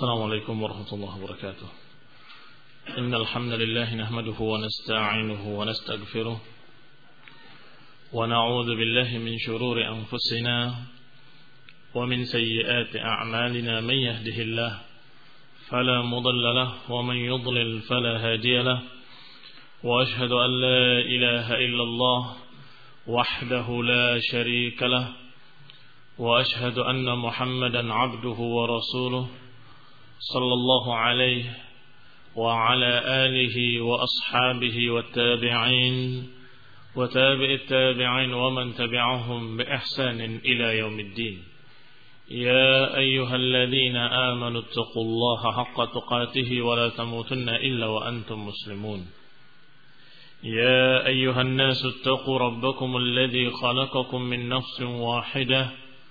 السلام عليكم ورحمة الله وبركاته. إن الحمد لله نحمده ونستعينه ونستغفره ونعوذ بالله من شرور أنفسنا ومن سيئات أعمالنا. من يهده الله فلا مضل له ومن يضلل فلا هادي له، وأشهد أن لا إله إلا الله وحده لا شريك له، وأشهد أن محمدا عبده ورسوله صلى الله عليه وعلى آله وأصحابه والتابعين وتابع التابعين ومن تبعهم بإحسان إلى يوم الدين. يا أيها الذين آمنوا اتقوا الله حق تقاته ولا تموتن إلا وأنتم مسلمون. يا أيها الناس اتقوا ربكم الذي خلقكم من نفس واحدة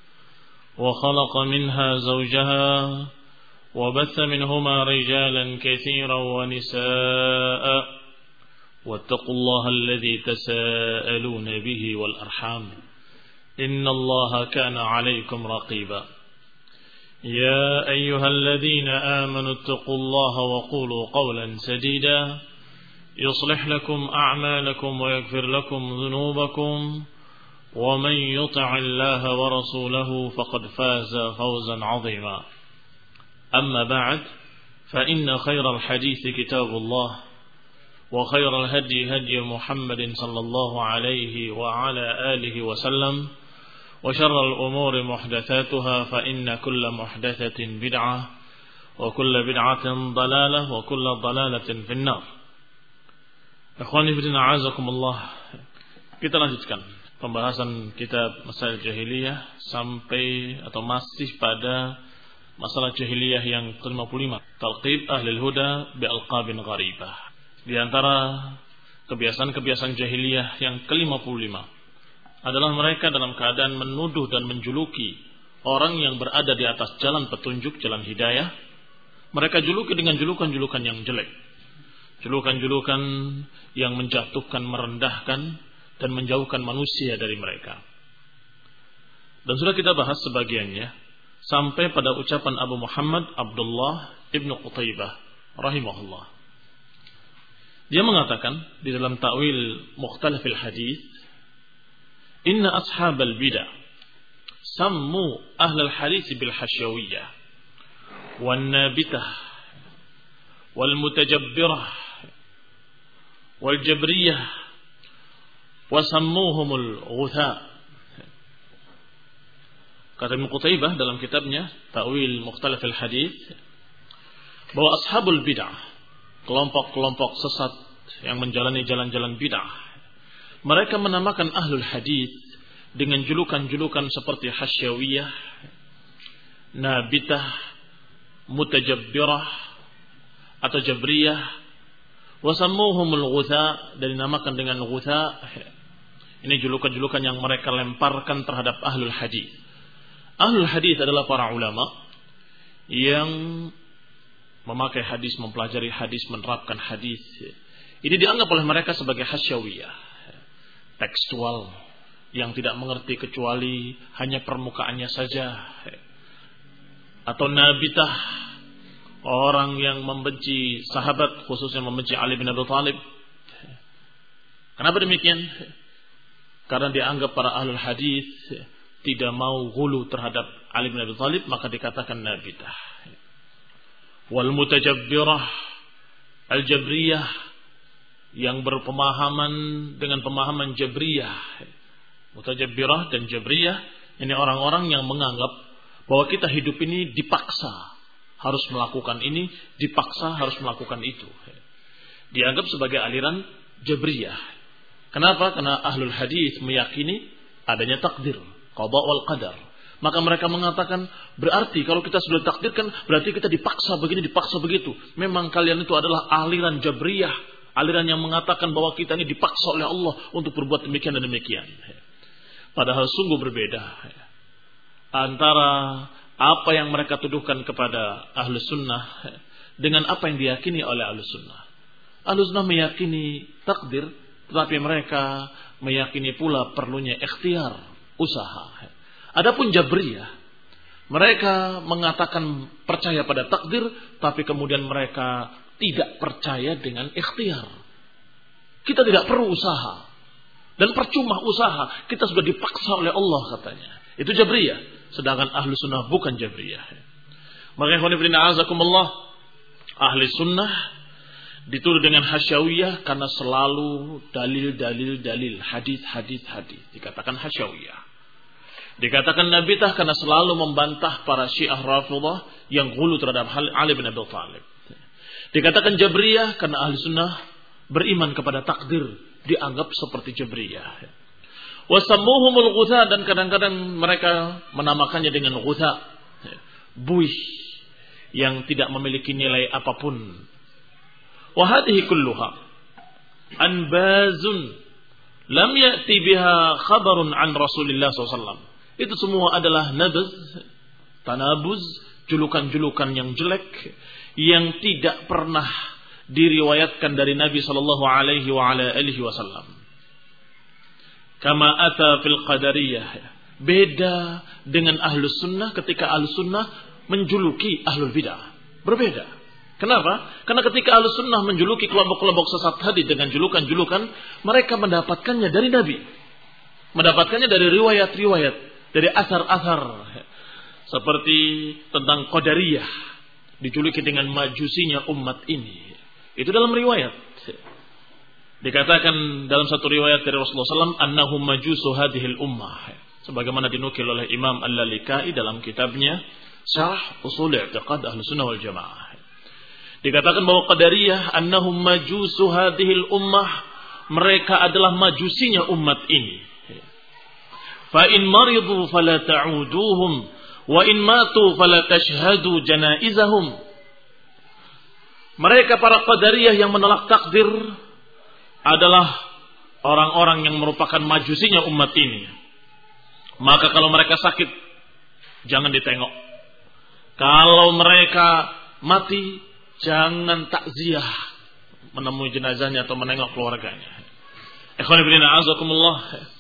وخلق منها زوجها وبث منهما رجالا كثيرا ونساء، واتقوا الله الذي تساءلون به والأرحام إن الله كان عليكم رقيبا. يا أيها الذين آمنوا اتقوا الله وقولوا قولا سديدا يصلح لكم أعمالكم ويغفر لكم ذنوبكم، ومن يطع الله ورسوله فقد فاز فوزا عظيما. أما بعد، فإن خير الحديث كتاب الله، وخير الهدي هدي محمد صلى الله عليه وعلى آله وسلم، وشر الأمور محدثاتها، فإن كل محدثة بدعة وكل بدعة ضلالة وكل ضلالة في النار. Ikhwani fillah, a'azakumullah. Kita lanjutkan pembahasan kitab Masail Jahiliyah sampai atau masih pada masalah jahiliyah yang ke-55, Talqib Ahlul Huda bi'alqabin gharibah. Di antara kebiasaan-kebiasaan jahiliyah yang ke-55 adalah mereka dalam keadaan menuduh dan menjuluki orang yang berada di atas jalan petunjuk, jalan hidayah. Mereka juluki dengan julukan-julukan yang jelek, julukan-julukan yang menjatuhkan, merendahkan dan menjauhkan manusia dari mereka. Dan sudah kita bahas sebagiannya sampai pada ucapan Abu Muhammad Abdullah ibnu Qutaybah rahimahullah. Dia mengatakan di dalam ta'wil mukhtalafil hadith, inna ashabal bidah sammu ahlal hadith bil hasyawiyah wan nabitah wal mutajabbirah wal jabriyah wa sammuhumul ghutha. Kata Ibnu Qutaybah dalam kitabnya Ta'wil Mukhtalafil Hadits bahwa ashabul bid'ah, kelompok-kelompok sesat yang menjalani jalan-jalan bid'ah, mereka menamakan ahlul hadits dengan julukan-julukan seperti hasyawiyah, nabitah, mutajabbirah atau jabriyah, wasammuhumul ghutha, dan dinamakan dengan ghutha. Ini julukan-julukan yang mereka lemparkan terhadap ahlul hadits. Ahlul hadis adalah para ulama yang memakai hadis, mempelajari hadis, menerapkan hadis. Ini dianggap oleh mereka sebagai hasyawiyah, tekstual, yang tidak mengerti kecuali hanya permukaannya saja. Atau nabitah, orang yang membenci sahabat, khususnya membenci Ali bin Abi Thalib. Kenapa demikian? Karena dianggap para ahlul hadis tidak mau ghulu terhadap Ali bin Abi Thalib, maka dikatakan nabitah. Wal mutajabbirah, al-jabriyah, yang berpemahaman dengan pemahaman jabriyah. Mutajabbirah dan jabriyah ini orang-orang yang menganggap bahwa kita hidup ini dipaksa harus melakukan ini, dipaksa harus melakukan itu. Dianggap sebagai aliran jabriyah. Kenapa? Karena ahlul hadis meyakini adanya takdir, qada wal qadar. Maka mereka mengatakan, berarti kalau kita sudah takdirkan, berarti kita dipaksa begini, dipaksa begitu. Memang kalian itu adalah aliran jabriyah, aliran yang mengatakan bahwa kita ini dipaksa oleh Allah untuk berbuat demikian dan demikian. Padahal sungguh berbeda antara apa yang mereka tuduhkan kepada Ahlus Sunnah dengan apa yang diyakini oleh Ahlus Sunnah. Ahlus Sunnah meyakini takdir, tetapi mereka meyakini pula perlunya ikhtiar, usaha. Adapun Jabriyah, Mereka mengatakan percaya pada takdir, tapi kemudian mereka tidak percaya dengan ikhtiar. Kita tidak perlu usaha. Dan percuma usaha, kita sudah dipaksa oleh Allah katanya. Itu Jabriyah. Sedangkan ahli sunnah bukan Jabriyah. Maka ahli sunnah dituduh dengan hasyawiyah karena selalu dalil, hadis. Dikatakan hasyawiyah. Dikatakan nabitah karena selalu membantah para Syiah Rafidhah yang ghulu terhadap Ali bin Abi Thalib. Dikatakan Jabriyah karena ahli sunnah beriman kepada takdir, dianggap seperti Jabriyah. Wasammuhumul ghutha, dan kadang-kadang mereka menamakannya dengan ghutha, buih yang tidak memiliki nilai apapun. Wa hadhihi kulluha anbazun lam ya'ti biha khabarun an Rasulillah SAW. Itu semua adalah nabaz, tanabuz, julukan-julukan yang jelek yang tidak pernah diriwayatkan dari Nabi sallallahu alaihi wasallam. Kama ata fil qadariyah. Beda dengan ahlus sunnah ketika ahlus sunnah menjuluki ahlul bidah. Berbeda. Kenapa? Karena ketika ahlus sunnah menjuluki kelompok-kelompok sesat tadi dengan julukan-julukan, mereka mendapatkannya dari Nabi. Mendapatkannya dari riwayat-riwayat, dari asar-asar. Seperti tentang qadariyah, dijuluki dengan majusinya umat ini. Itu dalam riwayat. Dikatakan dalam satu riwayat dari Rasulullah SAW, annahum majusu hadhil ummah. Sebagaimana dinukil oleh Imam Al-Lalikai dalam kitabnya Syarh Ushul I'tiqad Ahlussunnah wal Jamaah. Dikatakan bahwa qadariyah annahum majusu hadhil ummah, mereka adalah majusinya umat ini. Fa in maridu fala ta'uduhum wa in matu fala tashhadu janaizahum. Mereka para qadariyah yang menolak takdir adalah orang-orang yang merupakan majusinya umat ini. Maka kalau mereka sakit, jangan ditengok. Kalau mereka mati, jangan takziah menemui jenazahnya atau menengok keluarganya. Ikhwan fillah a'azakumullah.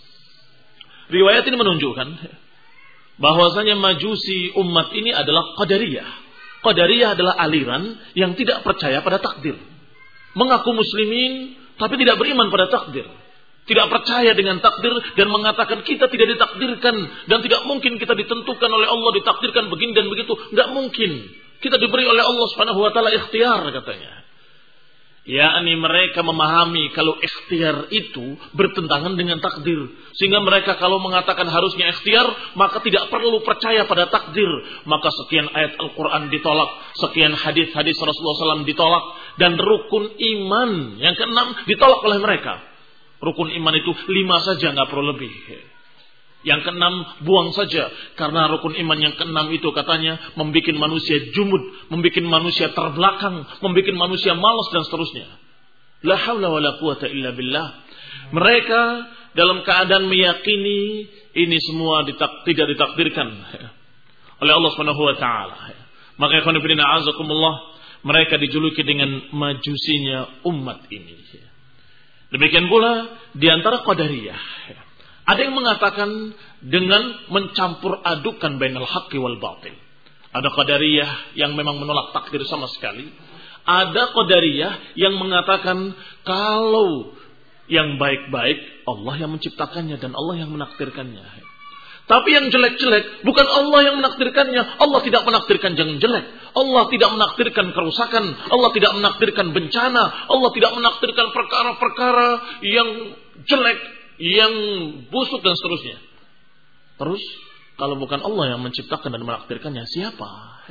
Riwayat ini menunjukkan bahwasanya majusi umat ini adalah qadariyah. Qadariyah adalah aliran yang tidak percaya pada takdir. Mengaku muslimin tapi tidak beriman pada takdir. Tidak percaya dengan takdir dan mengatakan kita tidak ditakdirkan dan tidak mungkin kita ditentukan oleh Allah ditakdirkan begini dan begitu. Enggak mungkin. Kita diberi oleh Allah Subhanahu wa taala ikhtiar katanya. Yakni mereka memahami kalau ikhtiar itu bertentangan dengan takdir. Sehingga mereka kalau mengatakan harusnya ikhtiar, maka tidak perlu percaya pada takdir. Maka sekian ayat Al-Quran ditolak, sekian hadis-hadis Rasulullah SAW ditolak, dan rukun iman yang ke-6 ditolak oleh mereka. Rukun iman itu 5 saja, gak perlu lebih. Yang ke-6 buang saja, karena rukun iman yang ke-6 itu katanya membuat manusia jumud, membuat manusia terbelakang, membuat manusia malas dan seterusnya. La haula wala quwata illa billah. Mereka dalam keadaan meyakini ini semua tidak ditakdirkan oleh Allah Subhanahu wa taala. Maka ikhwan fillah azakumullah, mereka dijuluki dengan majusinya umat ini. Demikian pula di antara qadariyah. Ada yang mengatakan dengan mencampur adukan bainal haqqi wal batil. Ada qadariyah yang memang menolak takdir sama sekali. Ada qadariyah yang mengatakan kalau yang baik-baik Allah yang menciptakannya dan Allah yang menakdirkannya. Tapi yang jelek-jelek bukan Allah yang menakdirkannya. Allah tidak menakdirkan yang jelek. Allah tidak menakdirkan kerusakan. Allah tidak menakdirkan bencana. Allah tidak menakdirkan perkara-perkara yang jelek, yang busuk dan seterusnya. Terus kalau bukan Allah yang menciptakan dan menakdirkannya, siapa?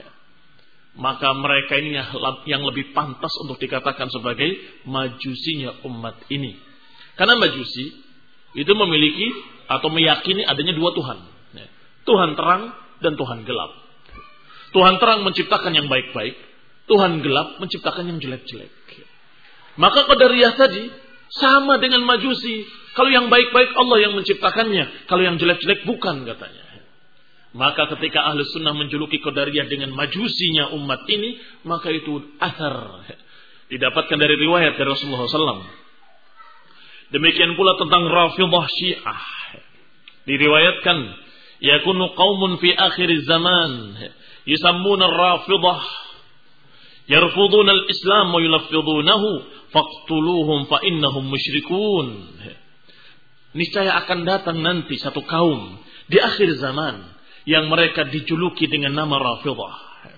Maka mereka ini yang lebih pantas untuk dikatakan sebagai majusinya umat ini. Karena majusi itu memiliki atau meyakini adanya 2 Tuhan. Tuhan terang dan Tuhan gelap. Tuhan terang menciptakan yang baik-baik, Tuhan gelap menciptakan yang jelek-jelek. Maka qadariyah tadi sama dengan majusi. Kalau yang baik-baik Allah yang menciptakannya, kalau yang jelek-jelek bukan katanya. Maka ketika ahli sunnah menjuluki qadariyah dengan majusinya umat ini, maka itu athar didapatkan dari riwayat dari Rasulullah SAW. Demikian pula tentang Rafidhah Syiah. Diriwayatkan yakunu qaumun fi akhir zaman yusammuna ar-rafidah yarfuduna al-islam wa yulaffidunahu faqtuluhum fa innahum musyrikun. Niscaya akan datang nanti satu kaum di akhir zaman yang mereka dijuluki dengan nama Rafidah.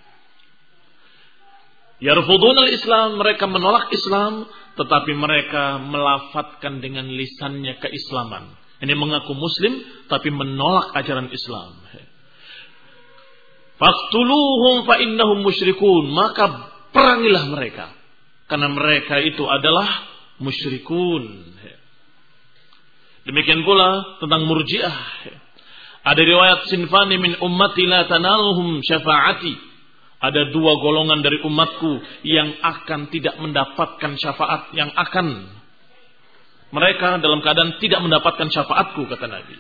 Yarfuduna al-islam, mereka menolak Islam, tetapi mereka melafatkan dengan lisannya keislaman. Ini mengaku muslim tapi menolak ajaran Islam. Faqtuluhum fa innahum musyrikun, maka perangilah mereka karena mereka itu adalah musyrikun. Demikian pula tentang Murji'ah. Ada riwayat sinfani min ummati la tanaluhum syafaati. Ada dua golongan dari umatku yang akan tidak mendapatkan syafaat, yang akan mereka dalam keadaan tidak mendapatkan syafaatku, kata Nabi.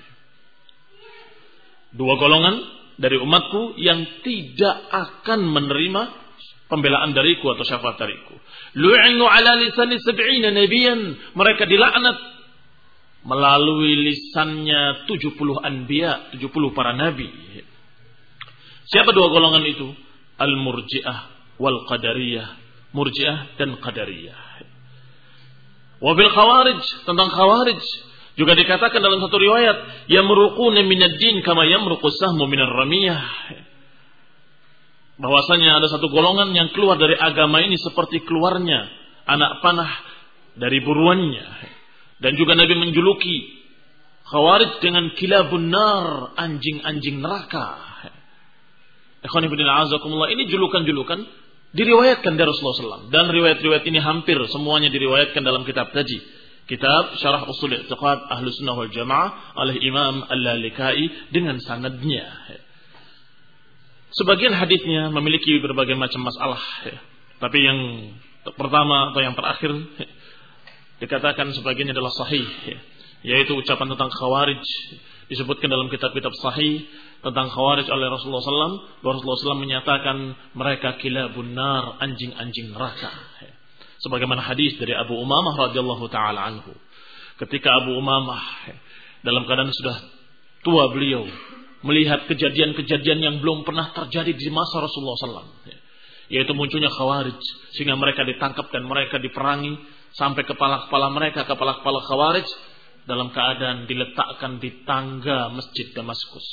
Dua golongan dari umatku yang tidak akan menerima pembelaan dariku atau syafaat dariku. Lu'inu ala lisani sab'ina nabiyan. Mereka dilaknat melalui lisannya 70 anbiya, 70 para nabi. Siapa dua golongan itu? Al-Murji'ah wal Qadariyah. Murji'ah dan Qadariyah. Wa bil Khawarij, tentang Khawarij juga dikatakan dalam satu riwayat, yamruquna minad din kama yamruqu sahmu minar ramiyah. Bahwasanya ada satu golongan yang keluar dari agama ini seperti keluarnya anak panah dari buruannya. Dan juga Nabi menjuluki Khawarij dengan kilabun nar, anjing-anjing neraka. Ikhwan fillah azakumullah, ini julukan-julukan diriwayatkan dari Rasulullah SAW. Dan riwayat-riwayat ini hampir semuanya diriwayatkan dalam kitab tadi. Kitab Syarah Ushul I'tiqad Ahlus Sunnah wal Jamaah oleh Imam Al-Lalikai dengan sanadnya. Sebagian hadisnya memiliki berbagai macam masalah. Tapi yang pertama atau yang terakhir dikatakan sebagiannya adalah sahih. Yaitu ucapan tentang Khawarij. Disebutkan dalam kitab-kitab sahih tentang Khawarij oleh Rasulullah SAW. Rasulullah SAW menyatakan mereka kilabun nar, anjing-anjing neraka. Sebagaimana hadis dari Abu Umamah radhiyallahu taala anhu. Ketika Abu Umamah dalam keadaan sudah tua beliau melihat kejadian-kejadian yang belum pernah terjadi di masa Rasulullah SAW. Yaitu munculnya Khawarij. Sehingga mereka ditangkap dan mereka diperangi. Sampai kepala-kepala mereka, kepala-kepala Khawarij dalam keadaan diletakkan di tangga Masjid Damaskus.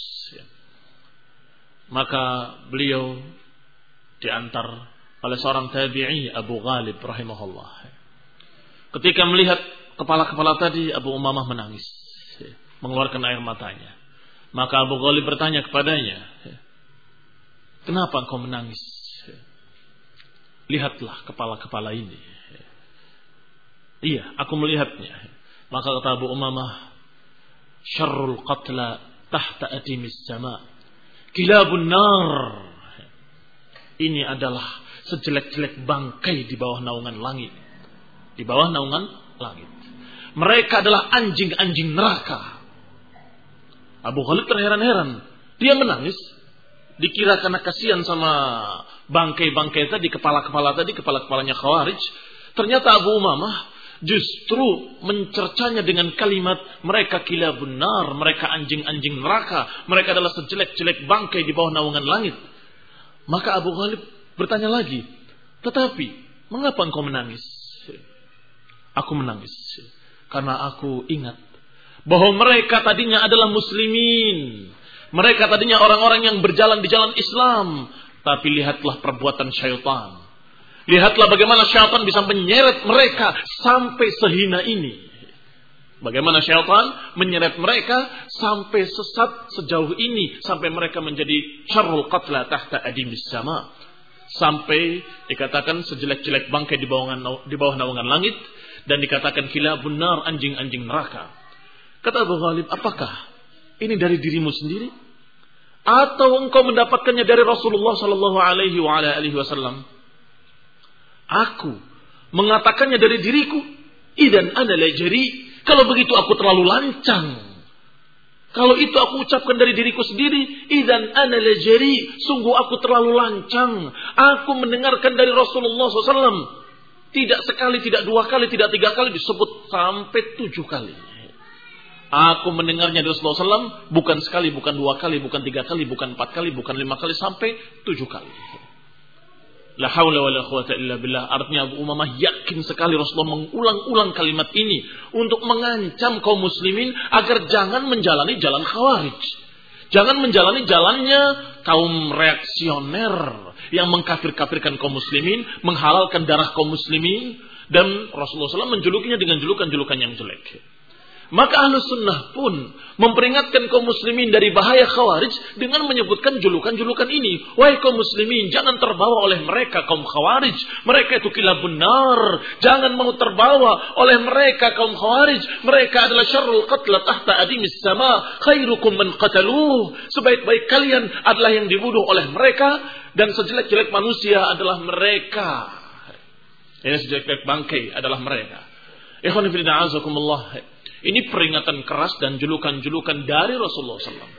Maka beliau diantar oleh seorang tabi'i, Abu Ghalib rahimahullah. Ketika melihat kepala-kepala tadi, Abu Umamah menangis, mengeluarkan air matanya. Maka Abu Ghalib bertanya kepadanya, kenapa engkau menangis? Lihatlah kepala-kepala ini. Iya, aku melihatnya. Maka kata Abu Umamah, syarrul qatla tahta adimis sama, kilabun nar. Ini adalah sejelek-jelek bangkai di bawah naungan langit. Di bawah naungan langit. Mereka adalah anjing-anjing neraka. Abu Ghalib terheran-heran. Dia menangis. Dikira karena kasihan sama bangkai-bangkai tadi, kepala-kepala tadi, kepala-kepalanya Khawarij. Ternyata Abu Umamah justru mencercanya dengan kalimat mereka kilabun nar, mereka anjing-anjing neraka, mereka adalah sejelek-jelek bangkai di bawah naungan langit. Maka Abu Ghalib bertanya lagi, tetapi mengapa engkau menangis? Aku menangis karena aku ingat bahwa mereka tadinya adalah muslimin, mereka tadinya orang-orang yang berjalan di jalan Islam, tapi lihatlah perbuatan syaitan. Lihatlah bagaimana syaitan bisa menyeret mereka sampai sehina ini. Bagaimana syaitan menyeret mereka sampai sesat sejauh ini. Sampai mereka menjadi syarrul qatla tahta adimis sama. Sampai dikatakan sejelek-jelek bangkai di bawah naungan langit. Dan dikatakan kilabun nar, anjing-anjing neraka. Kata Abu Ghalib, apakah ini dari dirimu sendiri? Atau engkau mendapatkannya dari Rasulullah SAW? Aku mengatakannya dari diriku. Idan ana lajari. Kalau begitu aku terlalu lancang. Kalau itu aku ucapkan dari diriku sendiri, idan ana lajari. Sungguh aku terlalu lancang. Aku mendengarkan dari Rasulullah SAW. Tidak sekali, tidak dua kali, tidak tiga kali, disebut sampai 7 kali. Aku mendengarnya dari Rasulullah SAW bukan sekali, bukan 2 kali, bukan 3 kali, bukan 4 kali, bukan 5 kali, sampai 7 kali. La haula wa la quwata illa billah. Artinya Abu Umamah yakin sekali Rasulullah mengulang-ulang kalimat ini untuk mengancam kaum muslimin agar jangan menjalani jalan Khawarij. Jangan menjalani jalannya kaum reaksioner yang mengkafir-kafirkan kaum muslimin, menghalalkan darah kaum muslimin, dan Rasulullah SAW menjulukinya dengan julukan-julukan yang jelek. Maka Ahlus Sunnah pun memperingatkan kaum muslimin dari bahaya Khawarij dengan menyebutkan julukan-julukan ini. Wahai kaum muslimin, jangan terbawa oleh mereka kaum Khawarij. Mereka itu kilabun nar. Jangan mau terbawa oleh mereka kaum Khawarij. Mereka adalah syarrul qatla tahta adimis sama. Khairukum man qataluh. Sebaik-baik kalian adalah yang dibunuh oleh mereka. Dan sejelek-jelek manusia adalah mereka. Ini sejelek-jelek bangkai adalah mereka. Ikhwan fillah azakumullah. Ini peringatan keras dan julukan-julukan dari Rasulullah SAW.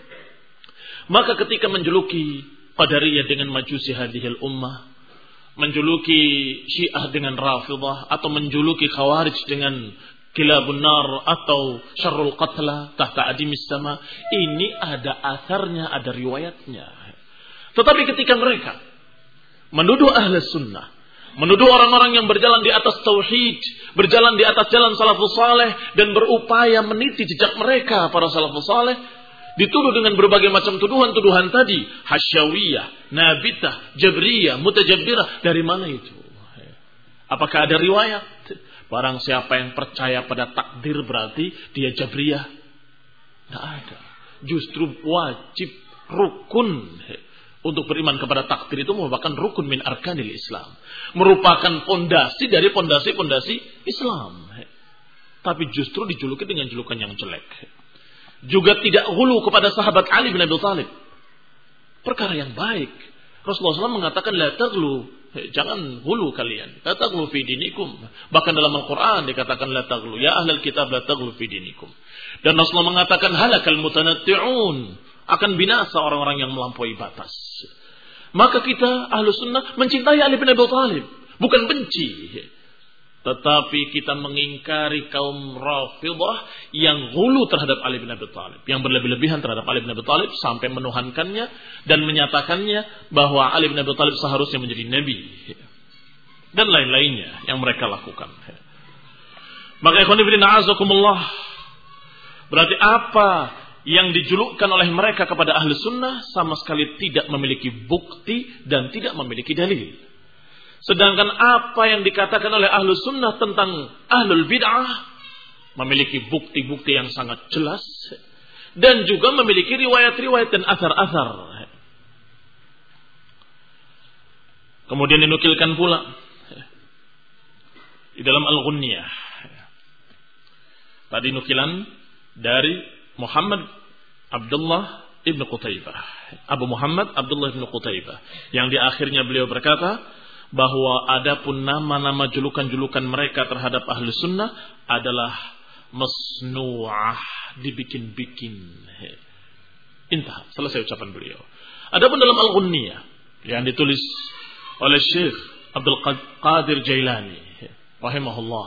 Maka ketika menjuluki Qadariyah dengan Majusi hadhil ummah, menjuluki Syiah dengan Rafidah, atau menjuluki Khawarij dengan kilabun nar atau syarrul qatla tahta adimis sama, ini ada asarnya, ada riwayatnya. Tetapi ketika mereka menuduh ahli sunnah, menuduh orang-orang yang berjalan di atas tauhid, berjalan di atas jalan salafus saleh, dan berupaya meniti jejak mereka para salafus saleh, dituduh dengan berbagai macam tuduhan-tuduhan tadi, hasyawiyah, nabitah, jabriyah, mutajabbirah. Dari mana itu? Apakah ada riwayat? Barang siapa yang percaya pada takdir berarti dia jabriyah? Tidak ada. Justru wajib, rukun. Untuk beriman kepada takdir itu merupakan rukun min arkanil Islam. Merupakan fondasi dari fondasi-fondasi Islam. Tapi justru dijuluki dengan julukan yang jelek. Juga tidak hulu kepada sahabat Ali bin Abi Thalib. Perkara yang baik. Rasulullah SAW mengatakan la taghlu, jangan hulu kalian. La taghlu fi dinikum. Bahkan dalam Al-Quran dikatakan la taghlu, ya ahlal kitab la taghlu fi dinikum. Dan Rasulullah mengatakan halakal mutanatti'un, akan binasa orang-orang yang melampaui batas. Maka kita ahlu sunnah mencintai Ali bin Abi Thalib, bukan benci. Tetapi kita mengingkari kaum Rafidah yang hulu terhadap Ali bin Abi Thalib, yang berlebih-lebihan terhadap Ali bin Abi Thalib sampai menuhankannya dan menyatakannya bahwa Ali bin Abi Thalib seharusnya menjadi nabi dan lain-lainnya yang mereka lakukan. Maka ikhwan fillah azakumullah, berarti apa yang dijulukkan oleh mereka kepada ahli sunnah sama sekali tidak memiliki bukti dan tidak memiliki dalil. Sedangkan apa yang dikatakan oleh ahli sunnah tentang ahlul bid'ah memiliki bukti-bukti yang sangat jelas dan juga memiliki riwayat-riwayat dan asar-asar. Kemudian dinukilkan pula di dalam Al-Ghunniyah. Tadi nukilan dari Muhammad Abdullah ibn Qutaibah, Abu Muhammad Abdullah ibn Qutaibah, yang di akhirnya beliau berkata bahwa adapun nama-nama julukan-julukan mereka terhadap ahli sunnah adalah masnu'ah, dibikin-bikin. Intah, selesai ucapan beliau. Adapun dalam Al-Ghunniyah yang ditulis oleh Syekh Abdul Qadir Jailani rahimahullah,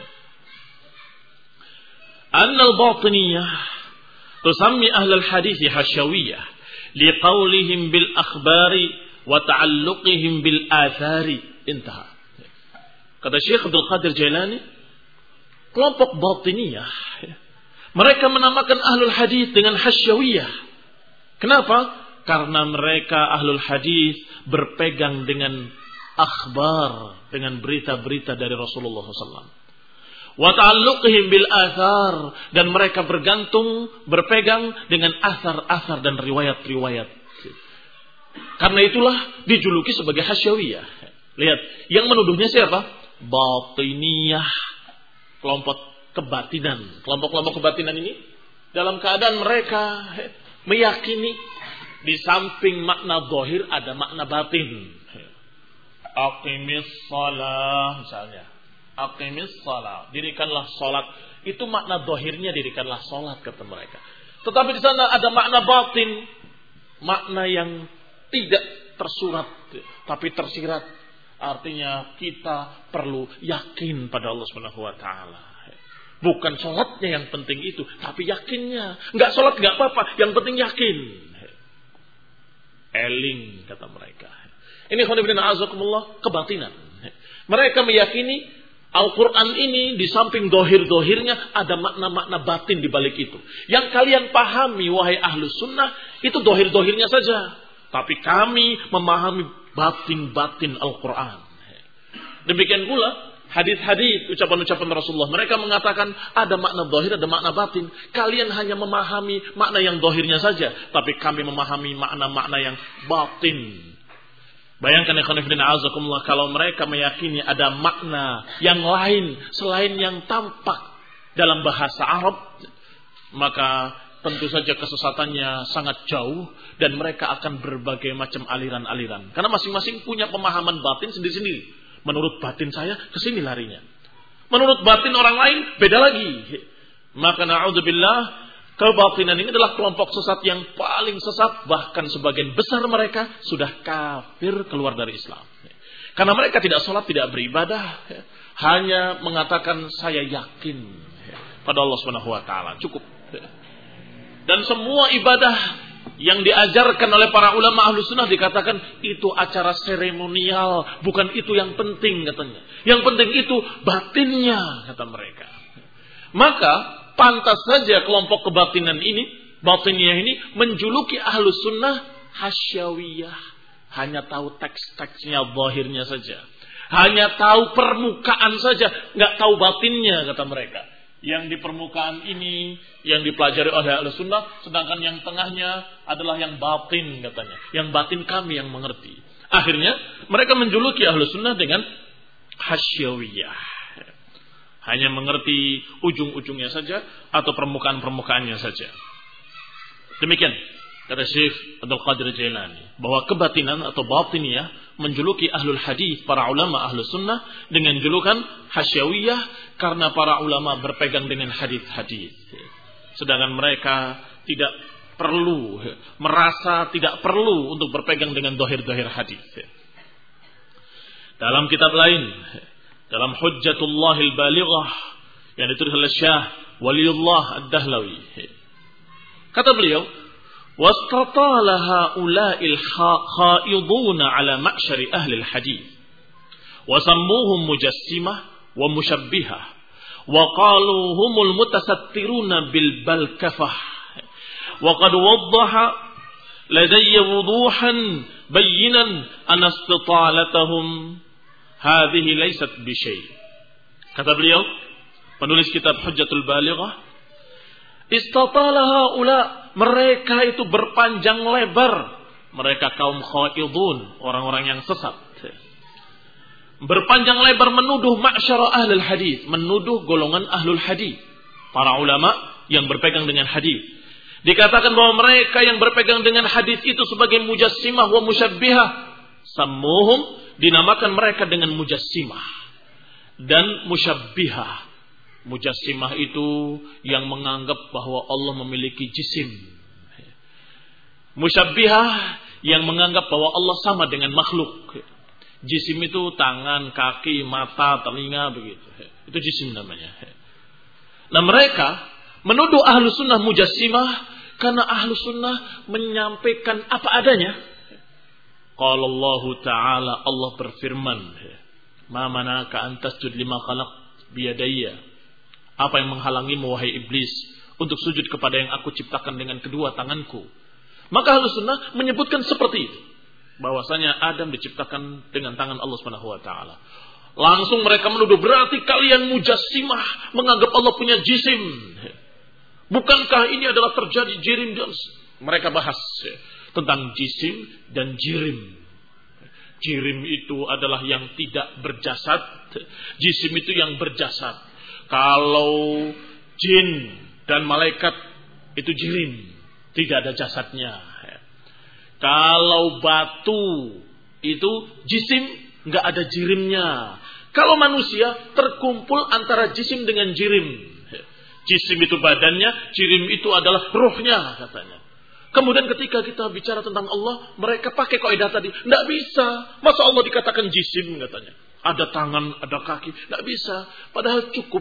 anna al-batiniyah tusammi ahlul hadis hasyawiyah liqaulihim bil akhbari wa ta'alluqihim bil athari. Intaha. Kata Syekh Abdul Qadir Jailani, kelompok batiniyah mereka menamakan ahlul hadis dengan hasyawiyah. Kenapa? Karena mereka ahlul hadis berpegang dengan akhbar, dengan berita-berita dari Rasulullah SAW. Wa ta'alluqihim bil athar, dan mereka berpegang dengan asar-asar dan riwayat-riwayat. Karena itulah dijuluki sebagai hasyawiyah. Lihat, yang menuduhnya siapa? Batiniyah, kelompok kebatinan. Kelompok-kelompok kebatinan ini dalam keadaan mereka meyakini di samping makna zahir ada makna batin. Aqimis shalah misalnya. Aqimis salat, dirikanlah salat. Itu makna zahirnya dirikanlah salat kata mereka. Tetapi di sana ada makna batin, makna yang tidak tersurat tapi tersirat. Artinya kita perlu yakin pada Allah Subhanahu wa taala. Bukan sholatnya yang penting itu, tapi yakinnya. Nggak sholat nggak apa-apa, yang penting yakin. Eling kata mereka. Ini khonibina azakumullah kebatinan. Mereka meyakini Al-Quran ini di samping dohir-dohirnya ada makna-makna batin di balik itu. Yang kalian pahami wahai ahlus sunnah itu dohir-dohirnya saja. Tapi kami memahami batin-batin Al-Quran. Demikian pula hadis-hadis, ucapan-ucapan Rasulullah. Mereka mengatakan ada makna dohir, ada makna batin. Kalian hanya memahami makna yang dohirnya saja. Tapi kami memahami makna-makna yang batin. Bayangkan ya khonifidin azakumullah, kalau mereka meyakini ada makna yang lain selain yang tampak dalam bahasa Arab, maka tentu saja kesesatannya sangat jauh dan mereka akan berbagai macam aliran-aliran. Karena masing-masing punya pemahaman batin sendiri-sendiri. Menurut batin saya kesini larinya. Menurut batin orang lain beda lagi. Maka na'udzubillah, kebatinan ini adalah kelompok sesat yang paling sesat. Bahkan sebagian besar mereka sudah kafir keluar dari Islam. Karena mereka tidak sholat, tidak beribadah. Hanya mengatakan saya yakin pada Allah SWT. Cukup. Dan semua ibadah yang diajarkan oleh para ulama ahlu sunnah dikatakan itu acara seremonial. Bukan itu yang penting katanya. Yang penting itu batinnya kata mereka. Maka pantas saja kelompok kebatinan ini, batinnya ini menjuluki ahlu sunnah hasyawiyah. Hanya tahu teks-teksnya, zahirnya saja. Hanya tahu permukaan saja, nggak tahu batinnya kata mereka. Yang di permukaan ini yang dipelajari oleh ahlu sunnah, sedangkan yang tengahnya adalah yang batin katanya. Yang batin kami yang mengerti. Akhirnya mereka menjuluki ahlu sunnah dengan hasyawiyah. Hanya mengerti ujung-ujungnya saja atau permukaan-permukaannya saja. Demikian kata Syekh Abdul Qadir Jailani, bahwa kebatinan atau batiniyah menjuluki ahlul hadis, para ulama ahlus sunnah, dengan julukan hasyawiyah, karena para ulama berpegang dengan hadis-hadis. Sedangkan mereka tidak perlu, merasa tidak perlu untuk berpegang dengan dohir-dohir hadis. Dalam kitab lain, dalam Hujjatullahil Balighah yang ditulis oleh Syekh Waliullah Ad-Dahlawi, kata beliau, واستطال هؤلاء الخائضون على معشر أهل الحديث وسموهم مجسمة ومشبهة وقالوا هم المتسترون بالبلكفة وقد وضح لدي وضوحا بينا أن استطالتهم هذه ليست بشيء. Kata beliau, penulis kitab Hujjatul Balighah, istatalaha ula, mereka itu berpanjang lebar. Mereka kaum khaidun, orang-orang yang sesat. Berpanjang lebar menuduh ma'syara ahlul hadis, menuduh golongan ahlul hadis, para ulama yang berpegang dengan hadis. Dikatakan bahwa mereka yang berpegang dengan hadis itu sebagai mujassimah wa musyabbihah. Sammuhum, dinamakan mereka dengan mujassimah dan musyabbihah. Mujassimah itu yang menganggap bahwa Allah memiliki jisim. Musyabbihah yang menganggap bahwa Allah sama dengan makhluk. Jisim itu tangan, kaki, mata, telinga, begitu. Itu jisim namanya. Nah mereka menuduh ahlu sunnah mujassimah karena ahlu sunnah menyampaikan apa adanya. Qala Allah Ta'ala, Allah berfirman, ma manaka an tasjud lima khalaq biyadayya. Apa yang menghalangimu wahai iblis untuk sujud kepada yang aku ciptakan dengan kedua tanganku? Maka Ahlus Sunnah menyebutkan seperti itu, bahwasanya Adam diciptakan dengan tangan Allah Subhanahu wa taala. Langsung mereka menuduh, berarti kalian mujassimah, menganggap Allah punya jisim. Bukankah ini adalah terjadi jirim? Mereka bahas tentang jisim dan jirim. Jirim itu adalah yang tidak berjasad, jisim itu yang berjasad. Kalau jin dan malaikat itu jirim, tidak ada jasadnya. Kalau batu itu jisim, nggak ada jirimnya. Kalau manusia terkumpul antara jisim dengan jirim. Jisim itu badannya, jirim itu adalah ruhnya katanya. Kemudian ketika kita bicara tentang Allah, mereka pakai kaidah tadi. Nggak bisa. Masa Allah dikatakan jisim katanya. Ada tangan, ada kaki. Nggak bisa. Padahal cukup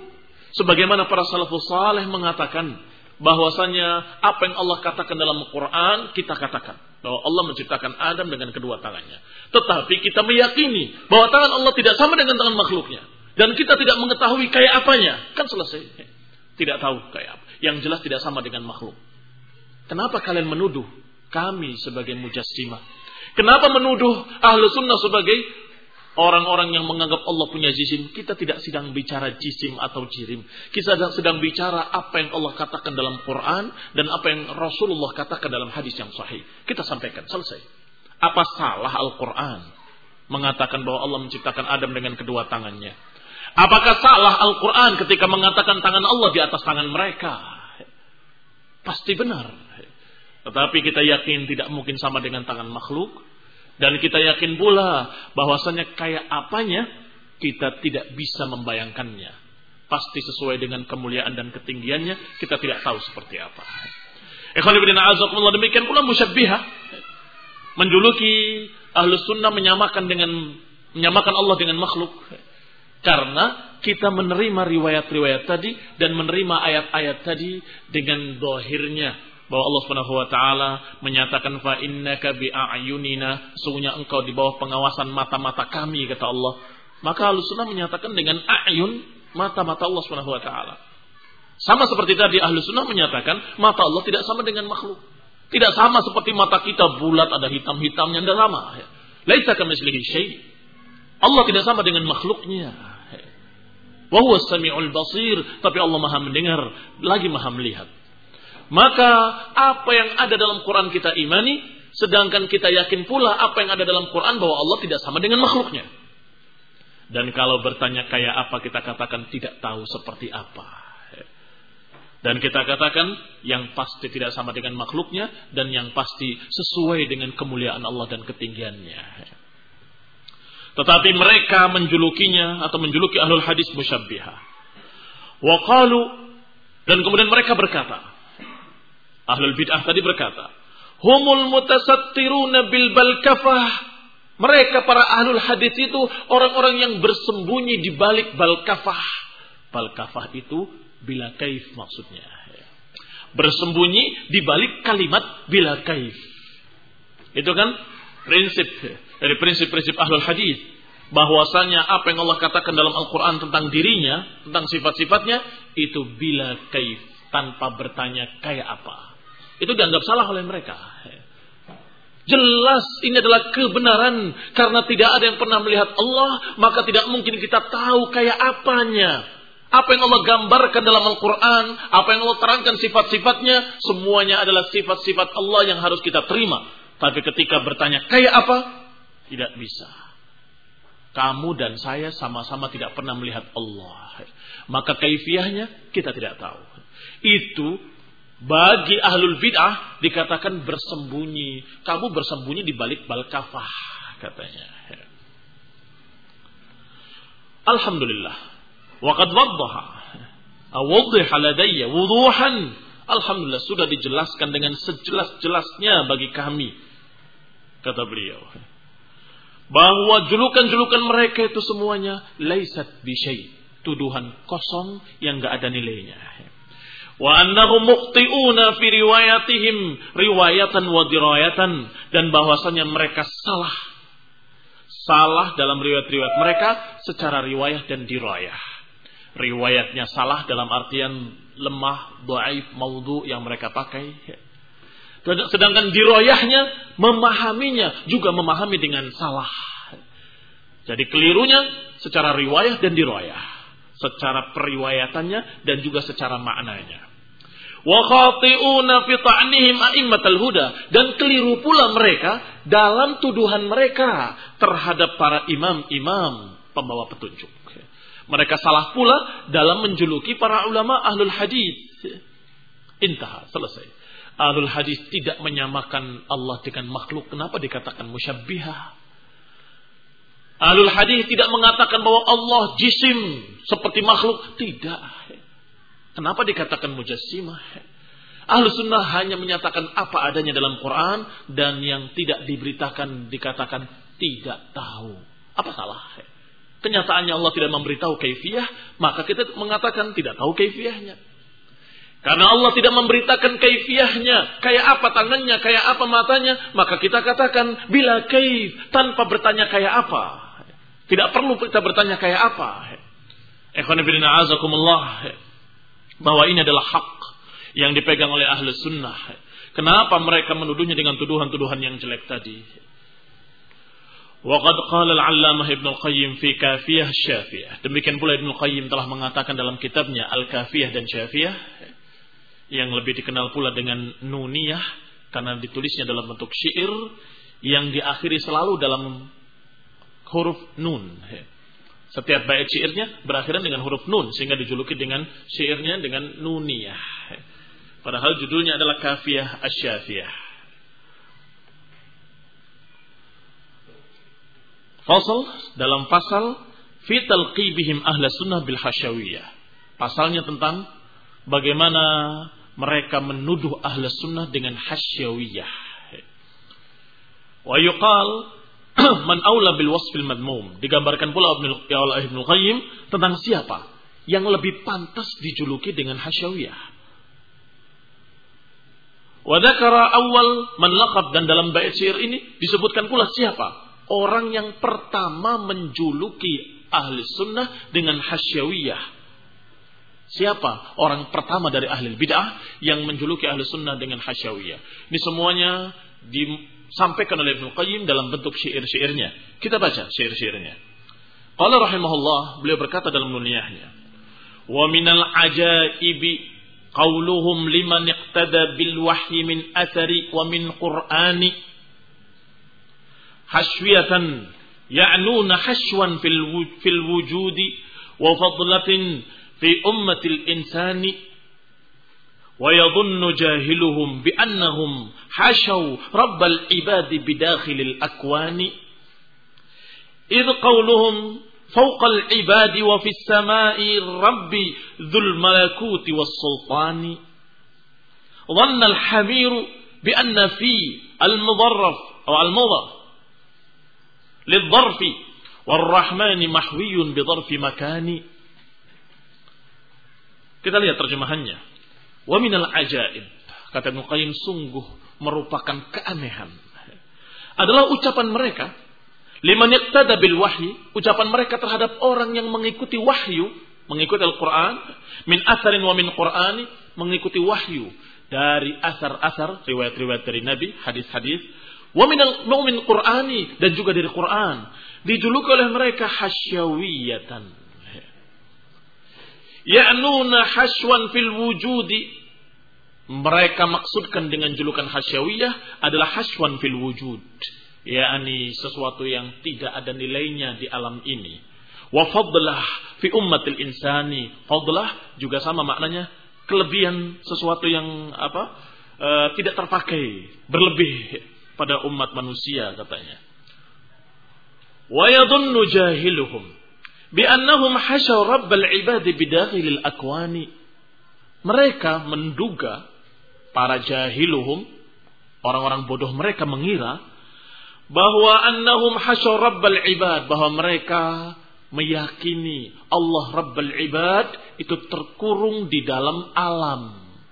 Sebagaimana para salafus saleh mengatakan bahwasanya apa yang Allah katakan dalam Al-Quran kita katakan bahwa Allah menciptakan Adam dengan kedua tangannya. Tetapi kita meyakini bahwa tangan Allah tidak sama dengan tangan makhluknya dan kita tidak mengetahui kayak apanya. Kan selesai. Tidak tahu kayak apa. Yang jelas tidak sama dengan makhluk. Kenapa kalian menuduh kami sebagai mujassimah? Kenapa menuduh ahlu sunnah sebagai orang-orang yang menganggap Allah punya jisim? Kita tidak sedang bicara jisim atau jirim. Kita sedang bicara apa yang Allah katakan dalam Quran dan apa yang Rasulullah katakan dalam hadis yang sahih. Kita sampaikan, selesai. Apa salah Al-Quran mengatakan bahwa Allah menciptakan Adam dengan kedua tangannya? Apakah salah Al-Quran ketika mengatakan tangan Allah di atas tangan mereka? Pasti benar. Tetapi kita yakin tidak mungkin sama dengan tangan makhluk. Dan kita yakin pula bahwasanya kayak apanya kita tidak bisa membayangkannya. Pasti sesuai dengan kemuliaan dan ketinggiannya, kita tidak tahu seperti apa. Ikhwan fillah a'azakumullah, demikian pula musyabbihah. Menjuluki ahlus sunnah menyamakan Allah dengan makhluk. Karena kita menerima riwayat-riwayat tadi dan menerima ayat-ayat tadi dengan zahirnya. Bahwa Allah Subhanahu wa taala menyatakan fa innaka bi a'yunina, sungguhnya engkau di bawah pengawasan mata-mata kami, kata Allah. Maka Ahlus Sunnah menyatakan dengan a'yun, mata-mata Allah Subhanahu wa taala. Sama seperti tadi Ahlus Sunnah menyatakan mata Allah tidak sama dengan makhluk. Tidak sama seperti mata kita bulat ada hitam-hitamnya, tidak sama. Laisa kamitslihi syai'. Allah tidak sama dengan makhluknya. Wa huwas samiul basir, tapi Allah Maha mendengar lagi Maha melihat. Maka apa yang ada dalam Quran kita imani, sedangkan kita yakin pula apa yang ada dalam Quran bahwa Allah tidak sama dengan makhluknya. Dan kalau bertanya kayak apa, kita katakan tidak tahu seperti apa. Dan kita katakan yang pasti tidak sama dengan makhluknya dan yang pasti sesuai dengan kemuliaan Allah dan ketinggiannya. Tetapi mereka menjulukinya atau menjuluki ahlul hadis musyabbihah. Wa qalu, dan kemudian mereka berkata, ahlul bid'ah tadi berkata, humul mutasattiruna bil balkafah. Mereka para ahlul hadis itu orang-orang yang bersembunyi di balik balkafah. Balkafah itu bila kaif maksudnya. Bersembunyi di balik kalimat bila kaif. Itu kan prinsip dari prinsip-prinsip ahlul hadis, bahwasanya apa yang Allah katakan dalam Al-Quran tentang dirinya, tentang sifat-sifatnya, itu bila kaif, tanpa bertanya kayak apa. Itu dianggap salah oleh mereka. Jelas ini adalah kebenaran. Karena tidak ada yang pernah melihat Allah, maka tidak mungkin kita tahu kayak apanya. Apa yang Allah gambarkan dalam Al-Quran, apa yang Allah terangkan sifat-sifatnya, semuanya adalah sifat-sifat Allah yang harus kita terima. Tapi ketika bertanya kayak apa, tidak bisa. Kamu dan saya sama-sama tidak pernah melihat Allah. Maka kaifiyahnya kita tidak tahu. Itu bagi ahlul bid'ah dikatakan bersembunyi. Kamu bersembunyi di balik balkafah, katanya. Alhamdulillah. Waqad waddaha. Awaddiha ladayya wuduhan. Alhamdulillah sudah dijelaskan dengan sejelas-jelasnya bagi kami, kata beliau. Bahwa julukan-julukan mereka itu semuanya laisat bisyai. Tuduhan kosong yang enggak ada nilainya. Wa annahum muqti'una fi riwayatihim riwayatan wa dirayatan, dan bahwasanya mereka salah dalam riwayat-riwayat mereka secara riwayat dan dirayah. Riwayatnya salah dalam artian lemah, dhaif, maudhu yang mereka pakai. Sedangkan dirayahnya memahaminya juga memahami dengan salah. Jadi kelirunya secara riwayat dan dirayah, secara periwayatannya dan juga secara maknanya. Wa khati'una fi ta'nihim a'immatal huda, dan keliru pula mereka dalam tuduhan mereka terhadap para imam-imam pembawa petunjuk. Mereka salah pula dalam menjuluki para ulama ahlul hadis. Intah, selesai. Ahlul hadis tidak menyamakan Allah dengan makhluk. Kenapa dikatakan musyabbihah? Ahlul hadis tidak mengatakan bahwa Allah jisim seperti makhluk. Tidak. Kenapa dikatakan mujassimah? Ahlus sunnah hanya menyatakan apa adanya dalam Quran, dan yang tidak diberitakan dikatakan tidak tahu. Apa salah? kenyataannya Allah tidak memberitahu kaifiyah, maka kita mengatakan tidak tahu kaifiyahnya. Karena Allah tidak memberitakan kaifiyahnya, kayak apa tangannya, kayak apa matanya, maka kita katakan bila kaif, tanpa bertanya kayak apa. Tidak perlu kita bertanya kayak apa. Ikhwan fillah azakumullah, bahwa ini adalah hak yang dipegang oleh ahli sunnah. Kenapa mereka menuduhnya dengan tuduhan-tuduhan yang jelek tadi? Waqad qala al-'allamah Ibnu Qayyim fi Kafiyah Syafiyah. Demikian pula Ibnu Qayyim telah mengatakan dalam kitabnya Al-Kafiyah dan Syafiyah, yang lebih dikenal pula dengan Nuniyah karena ditulisnya dalam bentuk syair yang diakhiri selalu dalam huruf nun. Setiap bait syairnya berakhiran dengan huruf nun sehingga dijuluki dengan syairnya dengan Nuniyah. Padahal judulnya adalah Kafiyah Asy-Syafiyah. Fasal dalam pasal fi talqibihim ahla sunnah bil hasyawiyah. Pasalnya tentang bagaimana mereka menuduh ahli sunnah dengan hasyawiyah. Wa yuqal man aula bil wasfil madmum. Digambarkan pula oleh Ibnu Qayyim tentang siapa yang lebih pantas dijuluki dengan hasyawiyah. Wa dzakara awal man laqab, dan dalam bait syair ini disebutkan pula siapa orang yang pertama menjuluki ahli sunnah dengan hasyawiyah. Siapa orang pertama dari ahli bid'ah yang menjuluki ahli sunnah dengan hasyawiyah? Ini semuanya disampaikan oleh Ibnu Qayyim dalam bentuk syair-syairnya. Kita baca syair-syairnya. Qala rahimahullah, beliau berkata dalam nuniyahnya, wa minal ajaibi qauluhum liman iqtada bil wahyi min athari wa min qur'ani hashwiyatan ya'nuna hashwan fil wujudi wa fadlatin fi ummatil insani wa yadhunnu jahiluhum bi annahum hashaw rabbal ibadi bidakhilil akwani idh qawluhum fawqal ibadi wa fis samai rabbi dhul malakuti was sultani dhanna al hamiru bi anna fi al mudarraf aw al mudar lid dharfi war rahmani mahwiyun bi dharfi makani. Kita lihat terjemahannya. Wa minal ajaib, kata Ibnu Qayyim, sungguh merupakan keanehan adalah ucapan mereka liman iqtada bil wahyi, ucapan mereka terhadap orang yang mengikuti wahyu, mengikuti Al-Qur'an, min atharin wa min qur'ani, mengikuti wahyu dari asar-asar, riwayat-riwayat dari Nabi, hadis-hadis, wa min qur'ani, dan juga dari Quran. Dijuluki oleh mereka hasyawiyatan. Ya'nuna hashwan fil wujudi. Mereka maksudkan dengan julukan hasyawiyah adalah hashwan fil wujud, yakni sesuatu yang tidak ada nilainya di alam ini. Wa fadlah fi ummatil insani. Fadlah juga sama maknanya kelebihan, sesuatu yang tidak terpakai, berlebih pada umat manusia katanya. Wa yadhunnu jahiluhum bi annahum hashaw rabbal ibadi bidakhilil akwani. Mereka menduga, para jahiluhum, orang-orang bodoh mereka mengira bahwa annahum hashaw rabbal ibad, bahwa mereka meyakini Allah rabbal ibad itu terkurung di dalam alam.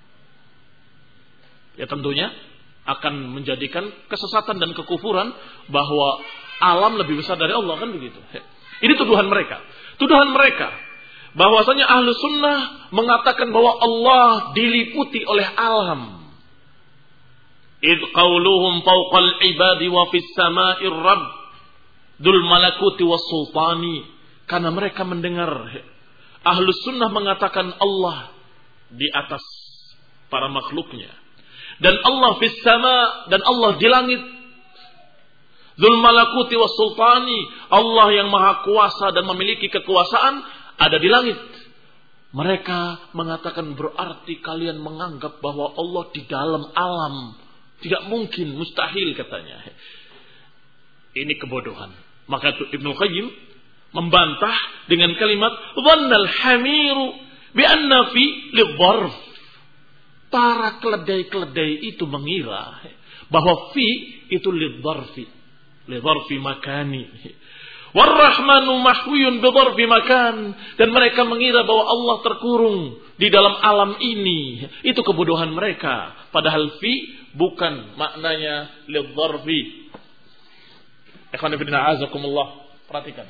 Ya tentunya akan menjadikan kesesatan dan kekufuran bahwa alam lebih besar dari Allah, kan begitu. Ini tuduhan mereka. Tuduhan mereka bahwasanya ahlu sunnah mengatakan bahwa Allah diliputi oleh alam. Idh qawluhum fawqal ibadi wa fis sama'ir rabb dzul malakuti was sultani. Karena mereka mendengar ahlu sunnah mengatakan Allah di atas para makhluknya. Dan Allah fis sama, dan Allah di langit. Dzul malakuti was sultani, Allah yang maha kuasa dan memiliki kekuasaan ada di langit. Mereka mengatakan berarti kalian menganggap bahwa Allah di dalam alam. Tidak mungkin, mustahil katanya. Ini kebodohan. Maka Ibnu Qayyim membantah dengan kalimat dhannal hamiru bi anna fi lidharf. Para keledai-keledai itu mengira bahwa fi itu lidharfi makani. War-Rahmanu mahwiyun bidharfi makan. Dan mereka mengira bahwa Allah terkurung di dalam alam ini. Itu kebodohan mereka. Padahal fi bukan maknanya lidharfi. Ikhwan fillah azakumullah. Perhatikan.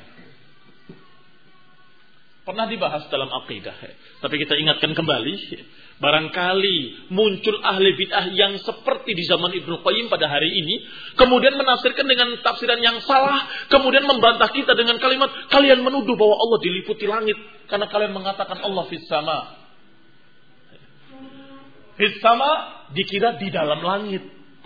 Pernah dibahas dalam akidah. Tapi kita ingatkan kembali. Barangkali muncul ahli bid'ah yang seperti di zaman Ibnu Qayyim pada hari ini. Kemudian menafsirkan dengan tafsiran yang salah. Kemudian membantah kita dengan kalimat. Kalian menuduh bahwa Allah diliputi langit. Karena kalian mengatakan Allah fis sama. Fis sama dikira di dalam langit.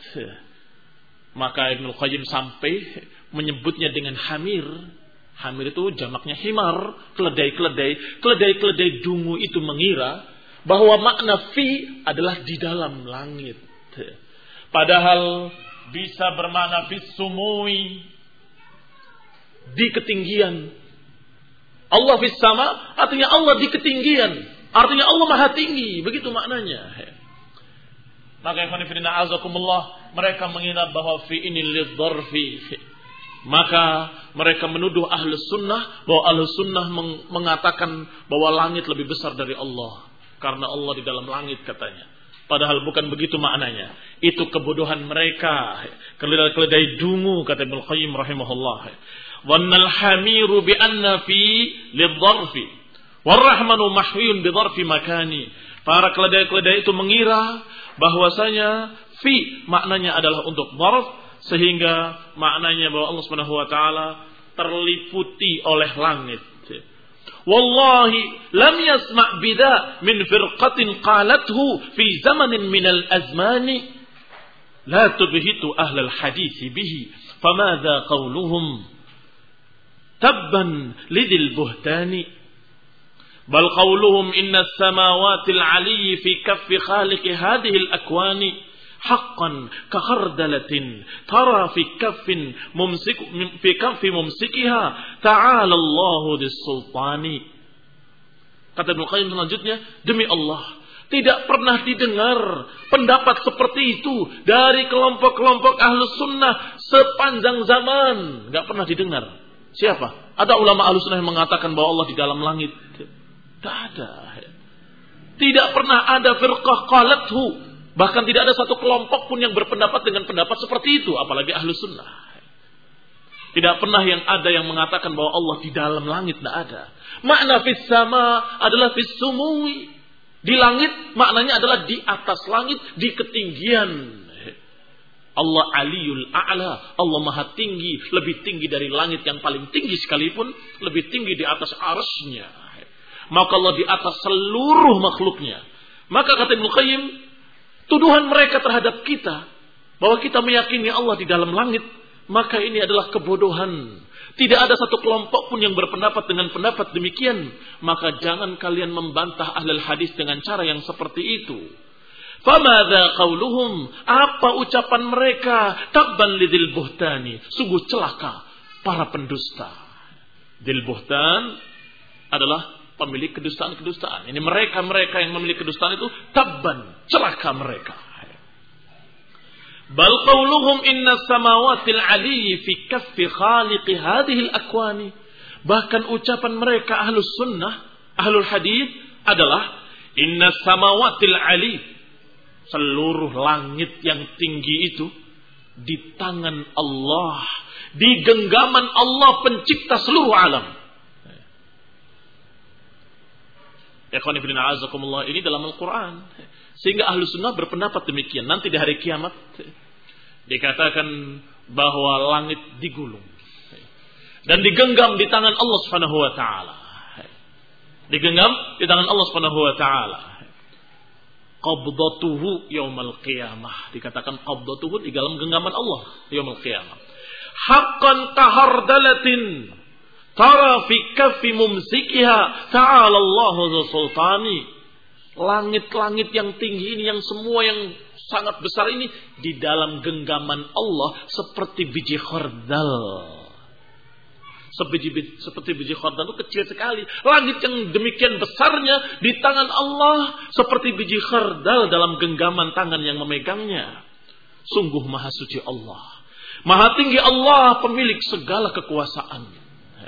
Maka Ibnu Qayyim sampai menyebutnya dengan hamir. Hamir itu jamaknya himar, keledai-keledai. Keledai-keledai dungu itu mengira bahwa makna fi adalah di dalam langit. Padahal bisa bermakna fis sumui, di ketinggian. Allah fis sama artinya Allah di ketinggian. Artinya Allah maha tinggi. Begitu maknanya. Maka ikhwan fillah azakumullah, mereka mengira bahwa fi ini lidharfi. Maka mereka menuduh ahlus sunnah bahwa ahlus sunnah mengatakan bahwa langit lebih besar dari Allah karena Allah di dalam langit katanya. Padahal bukan begitu maknanya. Itu kebodohan mereka. Keledai dungu kata Ibnu Qayyim rahimahullah. Wannal hamiru bi anna fi lidharfi warrahmanu mahwiyun bi dharfi makani. Para keledai-keledai itu mengira bahwasanya fi maknanya adalah untuk dharf, sehingga maknanya bahwa Allah Subhanahu wa taala terliputi oleh langit. Wallahi lam yasma' bidha min firqatin qalathu fi zamanin min al-azmani la tubhitu ahlal hadits bihi famadha qawluhum tabban lidil buhtani bal qawluhum inna as-samawati al-'aliyyi fi kaffi khaliqi hadhihi al-akwani haqqan ka khardalatin tara fi kaffin mumsikiha ta'ala Allahu dis-sultani. Kata Ibnu Qayyim selanjutnya, demi Allah tidak pernah didengar pendapat seperti itu dari kelompok-kelompok ahlus sunnah sepanjang zaman. Enggak pernah didengar. Siapa? Ada ulama ahlus sunnah yang mengatakan bahwa Allah di dalam langit? Tidak ada. Tidak pernah ada firqah qalathu. Bahkan tidak ada satu kelompok pun yang berpendapat dengan pendapat seperti itu. Apalagi ahlus sunnah. Tidak pernah yang ada yang mengatakan bahwa Allah di dalam langit. Tidak ada. Makna fis sama adalah fis sumui. Di langit maknanya adalah di atas langit. Di ketinggian. Allah aliyul a'la. Allah maha tinggi. Lebih tinggi dari langit yang paling tinggi sekalipun. Lebih tinggi di atas arsy-Nya. Maka Allah di atas seluruh makhluknya. Maka kata Ibnu Qayyim, tuduhan mereka terhadap kita bahwa kita meyakini Allah di dalam langit, maka ini adalah kebodohan. Tidak ada satu kelompok pun yang berpendapat dengan pendapat demikian. Maka jangan kalian membantah ahlul hadis dengan cara yang seperti itu. Famadza qauluhum, apa ucapan mereka? Tabban lidil buhtani, sungguh celaka para pendusta. Dil buhtan adalah pemilik kedustaan-kedustaan. Ini mereka yang memiliki kedustaan itu tabban, celaka mereka. Bal qauluhum inna samawati al-'aliyyi fi kaffi khaliqi hadhihi al-akwani. Bahkan ucapan mereka ahlus sunnah, ahlul hadis adalah inna samawati al-'aliyyi, seluruh langit yang tinggi itu di tangan Allah, di genggaman Allah pencipta seluruh alam. Ikhwan fillah azakumullah, ini dalam Al-Quran. Sehingga ahlu sunnah berpendapat demikian. Nanti di hari kiamat dikatakan bahwa langit digulung dan digenggam di tangan Allah Subhanahu wa taala. Digenggam di tangan Allah Subhanahu wa taala. Qabdatuhu yaumal qiyamah. Dikatakan qabdatuhu di dalam genggaman Allah yaumul qiyamah. Haqqan kahardalatin tara fi kaffi mumsikiha ta'ala Allahu dzultani. Langit-langit yang tinggi ini, yang semua yang sangat besar ini di dalam genggaman Allah seperti biji khardal. Seperti biji khardal itu kecil sekali. Langit yang demikian besarnya di tangan Allah seperti biji khardal dalam genggaman tangan yang memegangnya. Sungguh maha suci Allah, maha tinggi Allah, pemilik segala kekuasaan.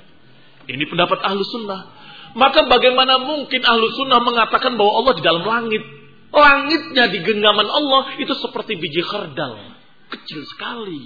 Ini pendapat ahlu sunnah. Maka bagaimana mungkin ahlu sunnah mengatakan bahwa Allah di dalam langit? Langitnya di genggaman Allah itu seperti biji khardal. Kecil sekali.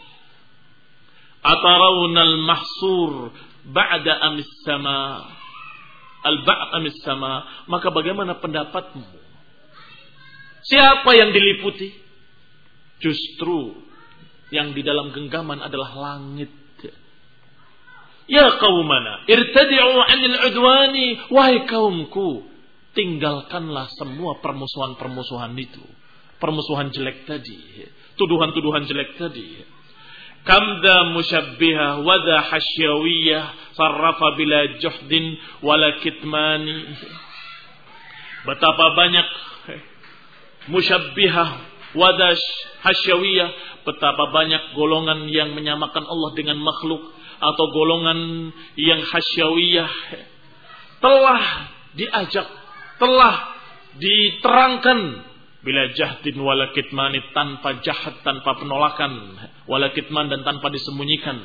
Atarawunal mahsur ba'da amis sama. Al-ba'd amis sama. Maka bagaimana pendapatmu? Siapa yang diliputi? Justru yang di dalam genggaman adalah langit. Ya qaumana, irtadi'u 'anil 'udwani, wahai kaumku, tinggalkanlah semua permusuhan-permusuhan itu. Permusuhan jelek tadi, tuduhan-tuduhan jelek tadi. Kamda musyabbihah wa dha hasyawiyah, sarrafa bila juhdin wala kitmani. Betapa banyak musyabbihah wa dha hasyawiyah, betapa banyak golongan yang menyamakan Allah dengan makhluk, atau golongan yang hasyawiyah telah diajak, telah diterangkan bila jahdin wala kitmani, tanpa jahat, tanpa penolakan, wala kitman, dan tanpa disembunyikan.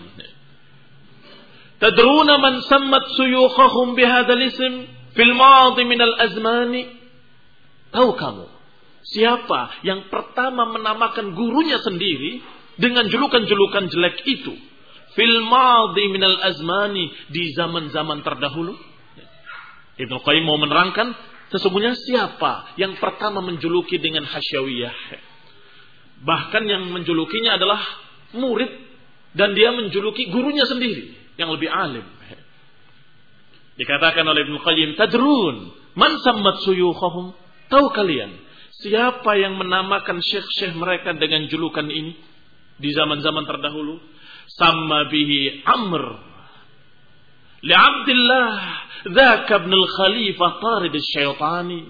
Tadruna man sammat suyukhahum bihadzal ism fil madhi min al azmani? Tahu kamu siapa yang pertama menamakan gurunya sendiri dengan julukan-julukan jelek itu? Fil madhi minal azmani, di zaman-zaman terdahulu. Ibnu Qayyim mau menerangkan sesungguhnya siapa yang pertama menjuluki dengan hasyawiyah. Bahkan yang menjulukinya adalah murid, dan dia menjuluki gurunya sendiri yang lebih alim. Dikatakan oleh Ibnu Qayyim, tadrun man sammat suyukhahum? Tahu kalian siapa yang menamakan syekh-syekh mereka dengan julukan ini di zaman-zaman terdahulu? Sama bihi Amr li Abdillah dzaka ibn al-Khalifah Tarid asy-Syaitani.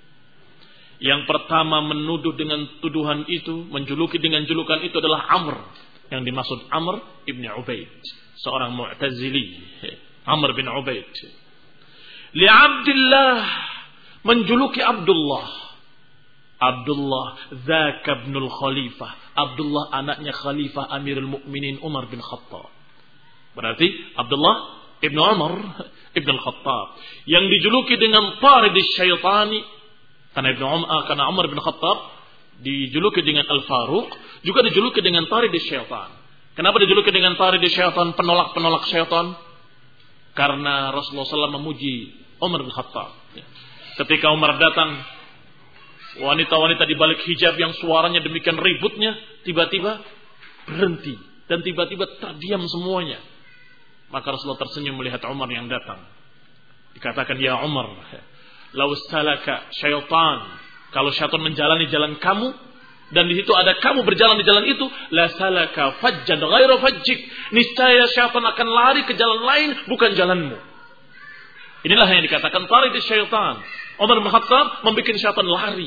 Yang pertama menuduh dengan tuduhan itu, menjuluki dengan julukan itu adalah Amr. Yang dimaksud Amr ibn Ubaid, seorang Mu'tazili. Amr bin Ubaid. Li Abdillah, menjuluki Abdullah. Abdullah dzaka ibnul Khalifah. Abdullah anaknya Khalifah Amirul Mukminin Umar bin Khattab. Berarti Abdullah ibnu Umar ibn Khattab yang dijuluki dengan Tarid asy-Syaitani, karena Umar bin Khattab dijuluki dengan Al-Faruq, juga dijuluki dengan Tarid asy-Syaitan. Kenapa dijuluki dengan Tarid asy-Syaitan, penolak-penolak syaitan? Karena Rasulullah SAW memuji Umar bin Khattab. Ketika Umar datang, wanita-wanita di balik hijab yang suaranya demikian ributnya tiba-tiba berhenti dan tiba-tiba terdiam semuanya. Maka Rasulullah tersenyum melihat Umar yang datang. Dikatakan, ya Umar, law salaka syaitan, kalau syaitan menjalani jalan kamu dan di situ ada kamu berjalan di jalan itu, la salaka fajjan ghairu fajjik, niscaya syaitan akan lari ke jalan lain bukan jalanmu. Inilah yang dikatakan tarid syaitan. Umar bin Khattab membuat syaitan lari.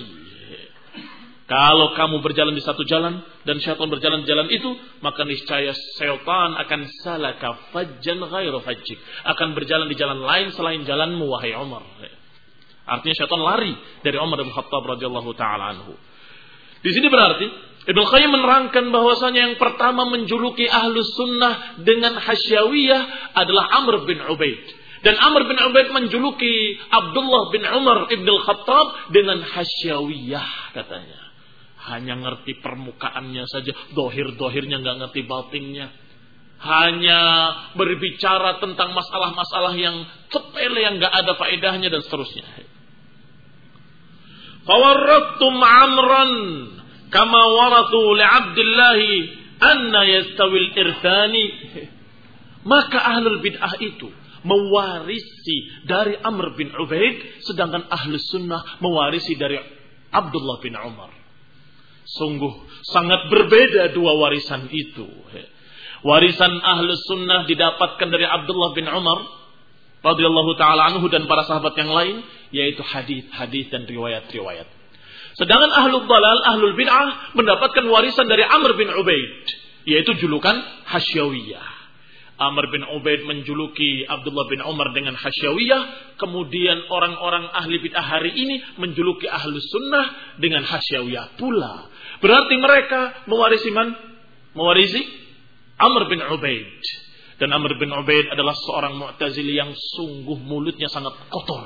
Kalau kamu berjalan di satu jalan dan syaitan berjalan di jalan itu, maka niscaya syaitan akan salaka fajjan ghairu fajjik, akan berjalan di jalan lain selain jalanmu wahai Umar. Artinya syaitan lari dari Umar bin Khattab radhiyallahu taala anhu. Di sini berarti Ibnu Qayyim menerangkan bahwasanya yang pertama menjuluki Ahlus Sunnah dengan hasyawiyah adalah Amr bin Ubaid. Dan Amr bin Ubaid menjuluki Abdullah bin Umar ibn al-Khattab dengan hasyawiyah katanya. Hanya ngerti permukaannya saja, dohir-dohirnya nggak ngerti batinnya. Hanya berbicara tentang masalah-masalah yang sepele, yang nggak ada faedahnya dan seterusnya. Fawarrattum Amran kama waratu li Abdillah anna yastawil irthani. Maka ahlul bid'ah itu mewarisi dari Amr bin Ubaid, sedangkan Ahlus Sunnah mewarisi dari Abdullah bin Umar. Sungguh sangat berbeda dua warisan itu. Warisan Ahlus Sunnah didapatkan dari Abdullah bin Umar radhiyallahu taala anhu dan para sahabat yang lain, yaitu hadis-hadis dan riwayat-riwayat. Sedangkan Ahlul Dalal, Ahlul Bid'ah mendapatkan warisan dari Amr bin Ubaid, yaitu julukan hasyawiyah. Amr bin Ubaid menjuluki Abdullah bin Umar dengan hasyawiyah. Kemudian orang-orang ahli bid'ah hari ini menjuluki Ahlus Sunnah dengan hasyawiyah pula. Berarti mereka mewarisi man? Mewarisi Amr bin Ubaid. Dan Amr bin Ubaid adalah seorang Mu'tazili yang sungguh mulutnya sangat kotor.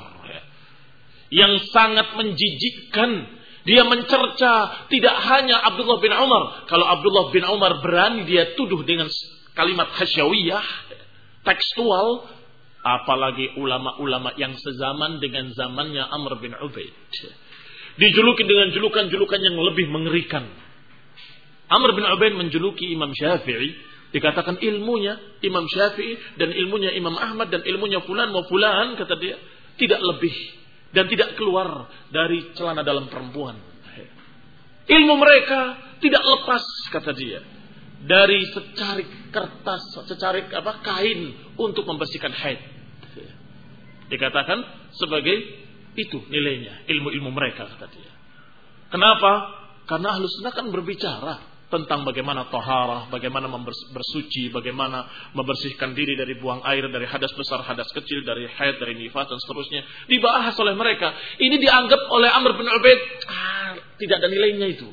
Yang sangat menjijikkan. Dia mencerca tidak hanya Abdullah bin Umar. Kalau Abdullah bin Umar berani dia tuduh dengan kalimat hasyawiyah, tekstual, apalagi ulama-ulama yang sezaman dengan zamannya Amr bin Ubaid. Dijuluki dengan julukan-julukan yang lebih mengerikan. Amr bin Ubaid menjuluki Imam Syafi'i, dikatakan ilmunya Imam Syafi'i dan ilmunya Imam Ahmad dan ilmunya fulan wa fulan, kata dia, tidak lebih dan tidak keluar dari celana dalam perempuan. Ilmu mereka tidak lepas, kata dia, dari secarik kertas, secarik kain untuk membersihkan haid. Dikatakan sebagai itu nilainya, ilmu-ilmu mereka, kata dia. Kenapa? Karena Ahlus Sunnah kan berbicara tentang bagaimana taharah, bagaimana bersuci, bagaimana membersihkan diri dari buang air, dari hadas besar, hadas kecil, dari haid, dari nifas dan seterusnya. Dibahas oleh mereka. Ini dianggap oleh Amr bin Ubaid tidak ada nilainya itu.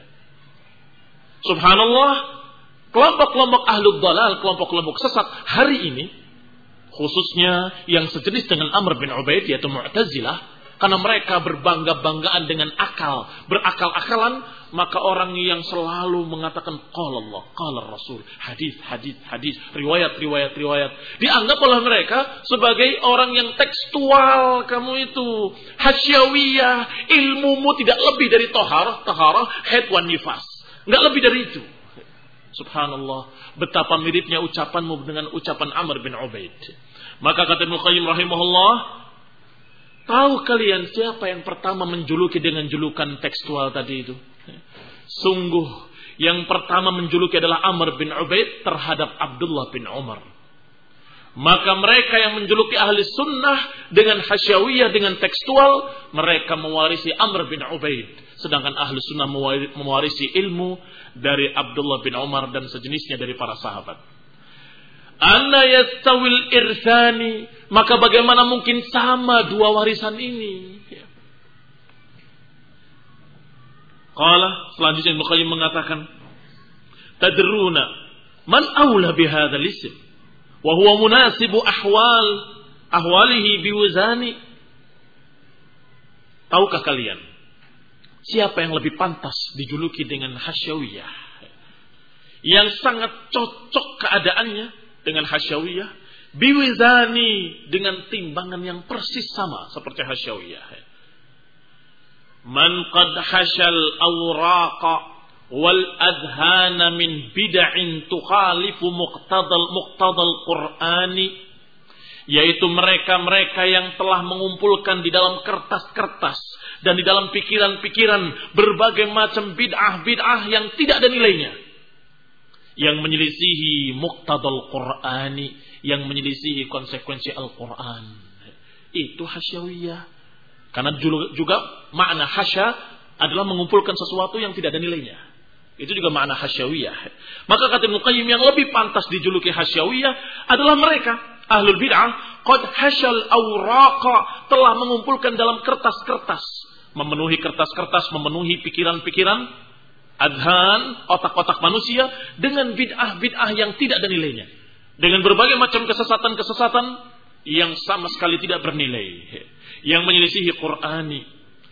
Subhanallah, kelompok-kelompok ahlul dalal, kelompok-kelompok sesat hari ini, khususnya yang sejenis dengan Amr bin Ubaid, yaitu Mu'tazilah, karena mereka berbangga-banggaan dengan akal, berakal-akalan, maka orang yang selalu mengatakan qala Allah, qala Rasul, hadis, riwayat, dianggap oleh mereka sebagai orang yang tekstual. Kamu itu hasyawiyah, ilmumu tidak lebih dari taharah, haid wan nifas. Enggak lebih dari itu. Subhanallah, betapa miripnya ucapanmu dengan ucapan Amr bin Ubaid. Maka kata Ibnu Qayyim rahimahullah, tahu kalian siapa yang pertama menjuluki dengan julukan tekstual tadi itu? Sungguh yang pertama menjuluki adalah Amr bin Ubaid terhadap Abdullah bin Umar. Maka mereka yang menjuluki ahli sunnah dengan hasyawiyah, dengan tekstual, mereka mewarisi Amr bin Ubaid. Sedangkan ahli sunnah mewarisi ilmu dari Abdullah bin Umar dan sejenisnya dari para sahabat. Anna yastawil irthani, maka bagaimana mungkin sama dua warisan ini? Qala, selanjutnya Ibnu Qayyim mengatakan, tadruna man aula bihadzal ism wa huwa munasibu ahwalihi biwazani. Tahukah kalian siapa yang lebih pantas dijuluki dengan hasyawiyah, yang sangat cocok keadaannya dengan hasyawiyah, biwazani, dengan timbangan yang persis sama seperti hasyawiyah. Man qad hashal awraqa wal adhana min bid'in tukhalifu muqtadal Qur'ani, yaitu mereka-mereka yang telah mengumpulkan di dalam kertas-kertas dan di dalam pikiran-pikiran berbagai macam bid'ah yang tidak ada nilainya, yang menyelisihi muqtadal Qur'ani, yang menyelisihi konsekuensi Al-Quran. Itu hasyawiyah. Karena juga makna hasya adalah mengumpulkan sesuatu yang tidak ada nilainya. Itu juga makna hasyawiyah. Maka kata Ibnu Qayyim, yang lebih pantas dijuluki hasyawiyah adalah mereka ahlul bid'ah qad hasyal awraqa, telah mengumpulkan dalam kertas-kertas, memenuhi kertas-kertas, memenuhi pikiran-pikiran, adhan, otak-otak manusia dengan bid'ah yang tidak ada nilainya, dengan berbagai macam kesesatan-kesesatan yang sama sekali tidak bernilai, yang menyelisihi Qur'ani.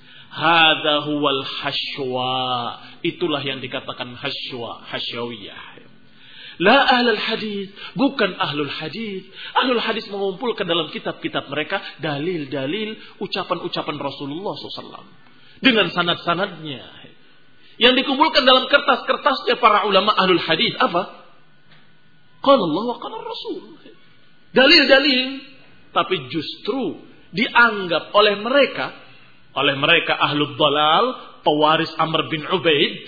Hadza huwal hasywa, itulah yang dikatakan hasyawiyah. La ahlul hadis, bukan ahlul hadis. Ahlul hadis mengumpulkan dalam kitab-kitab mereka dalil-dalil, ucapan-ucapan Rasulullah SAW dengan sanad-sanadnya. Yang dikumpulkan dalam kertas-kertasnya para ulama ahlul hadis apa? Qala Allah wa qala Rasul. Dalil-dalil, tapi justru dianggap oleh mereka ahlul dalal, pewaris Amr bin Ubaid,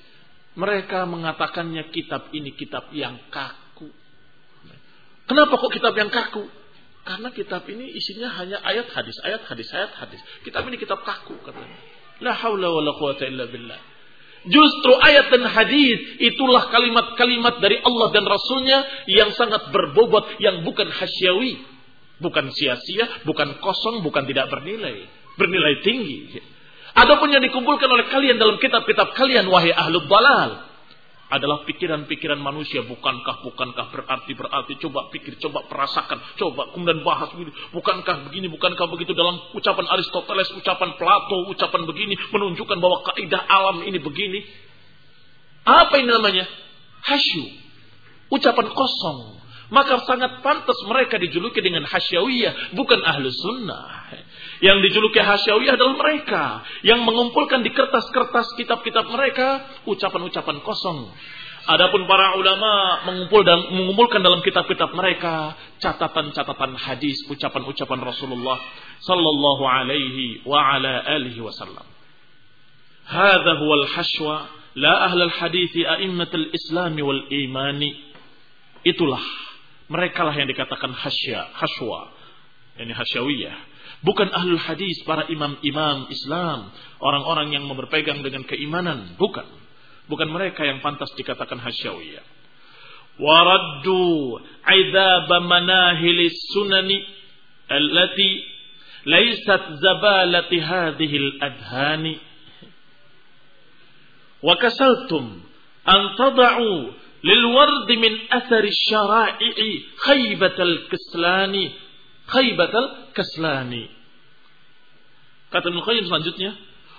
mereka mengatakannya kitab ini kitab yang kaku. Kenapa kok kitab yang kaku? Karena kitab ini isinya hanya ayat hadis. Kitab ini kitab kaku, katanya. La haula wala quwata illa billah. Justru ayat dan hadis itulah kalimat-kalimat dari Allah dan Rasulnya yang sangat berbobot, yang bukan hasyawi, bukan sia-sia, bukan kosong, bukan tidak bernilai tinggi. Adapun yang dikumpulkan oleh kalian dalam kitab-kitab kalian, wahai ahlul dalal, adalah pikiran-pikiran manusia. Bukankah berarti. Coba pikir, coba perasakan, coba kemudian bahas begini. Bukankah begini, bukankah begitu. Dalam ucapan Aristoteles, ucapan Plato, ucapan begini. Menunjukkan bahwa kaidah alam ini begini. Apa ini namanya? Hasyu. Ucapan kosong. Maka sangat pantas mereka dijuluki dengan hasyawiyah. Bukan ahlu sunnah. Yang dijuluki hasyawiyah adalah mereka yang mengumpulkan di kertas-kertas kitab-kitab mereka ucapan-ucapan kosong. Adapun para ulama mengumpulkan dalam kitab-kitab mereka catatan-catatan hadis, ucapan-ucapan Rasulullah sallallahu alaihi wa ala alihi wasallam. Hadza huwal hashwa la ahlul hadits a'immatul islam wal imani. Itulah mereka lah yang dikatakan hashwa. Ini hasyawiyah. Bukan ahlul hadis, para imam-imam Islam, orang-orang yang berpegang dengan keimanan, bukan mereka yang pantas dikatakan hasyawiyah. Waraddu aidab manahilis sunani allati laysat zabalati hadhihi al-adhani wa kasaltum an tad'u lil ward min athari syara'i khaybatal kaslani. Kata Ibnu Qayyim selanjutnya,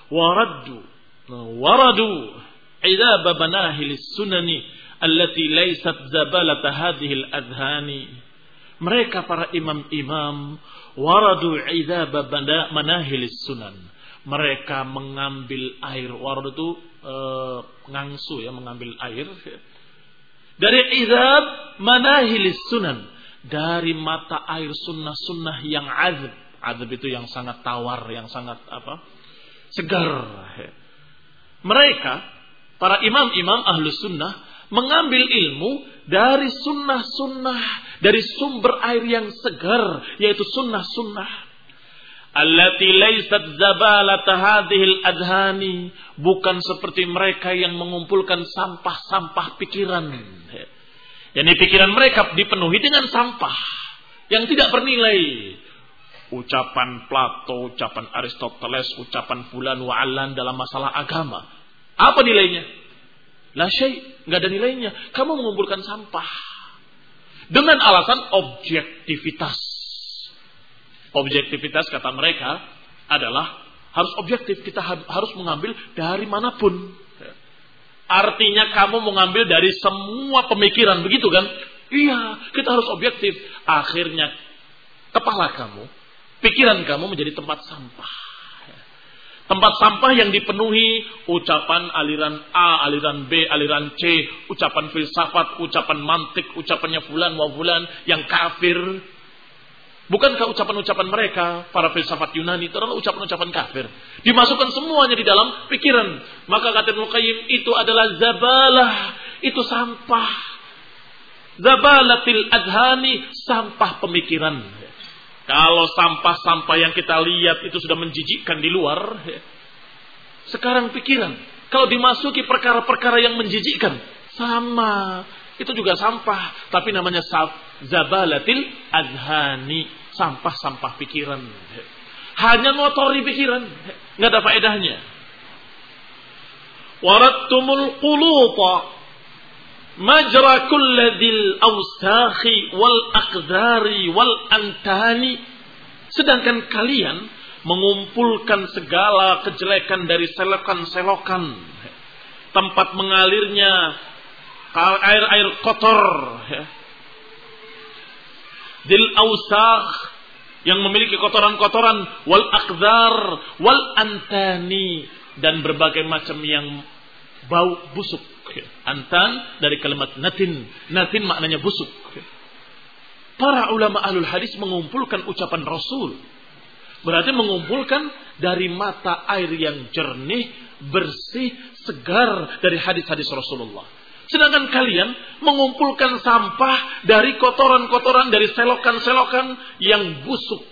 waradu idab banahilis sunani allati laysat zabalata hadhihi al-adhani. Mereka para imam-imam waradu idab manahilis sunan. Mereka mengambil air. Waradu itu ngangsu ya, mengambil air dari idab manahilis sunan, dari mata air sunnah-sunnah yang azab. Azab itu yang sangat tawar, yang sangat segar. Mereka, para imam-imam ahlu sunnah, mengambil ilmu dari sunnah-sunnah, dari sumber air yang segar, yaitu sunnah-sunnah. Allati laysat zabalata hadhil adhani. Bukan seperti mereka yang mengumpulkan sampah-sampah pikiran. Yani pikiran mereka dipenuhi dengan sampah yang tidak bernilai. Ucapan Plato, ucapan Aristoteles, ucapan fulan wa allan dalam masalah agama. Apa nilainya? La syai', enggak ada nilainya. Kamu mengumpulkan sampah dengan alasan objektivitas. Objektivitas kata mereka adalah harus objektif, kita harus mengambil dari manapun. Artinya kamu mengambil dari semua pemikiran, begitu kan? Iya, kita harus objektif. Akhirnya kepala kamu, pikiran kamu menjadi tempat sampah. Tempat sampah yang dipenuhi ucapan aliran A, aliran B, aliran C, ucapan filsafat, ucapan mantik, ucapannya fulan wa fulan yang kafir. Bukankah ucapan-ucapan mereka, para filsafat Yunani, itu adalah ucapan-ucapan kafir. Dimasukkan semuanya di dalam pikiran. Maka kata Ibnu Qayyim, itu adalah zabalah. Itu sampah. Zabalatil adhani, sampah pemikiran. Kalau sampah-sampah yang kita lihat itu sudah menjijikkan di luar. Sekarang pikiran. Kalau dimasuki perkara-perkara yang menjijikkan, sama. Itu juga sampah. Tapi namanya zabalatil adhani. Sampah-sampah pikiran. Hanya ngotori pikiran. Nggak ada faedahnya. Warattumul quluta majra kulladil awsakhi wal aqdari wal antani. Sedangkan kalian mengumpulkan segala kejelekan dari selokan-selokan. Tempat mengalirnya air-air kotor. Dil awsakh, yang memiliki kotoran-kotoran, wal aqdar wal antani, dan berbagai macam yang bau busuk. Antan dari kalimat natin. Natin maknanya busuk. Para ulama ahlul hadis mengumpulkan ucapan Rasul. Berarti mengumpulkan dari mata air yang jernih, bersih, segar dari hadis-hadis Rasulullah. Sedangkan kalian mengumpulkan sampah dari kotoran-kotoran, dari selokan-selokan yang busuk.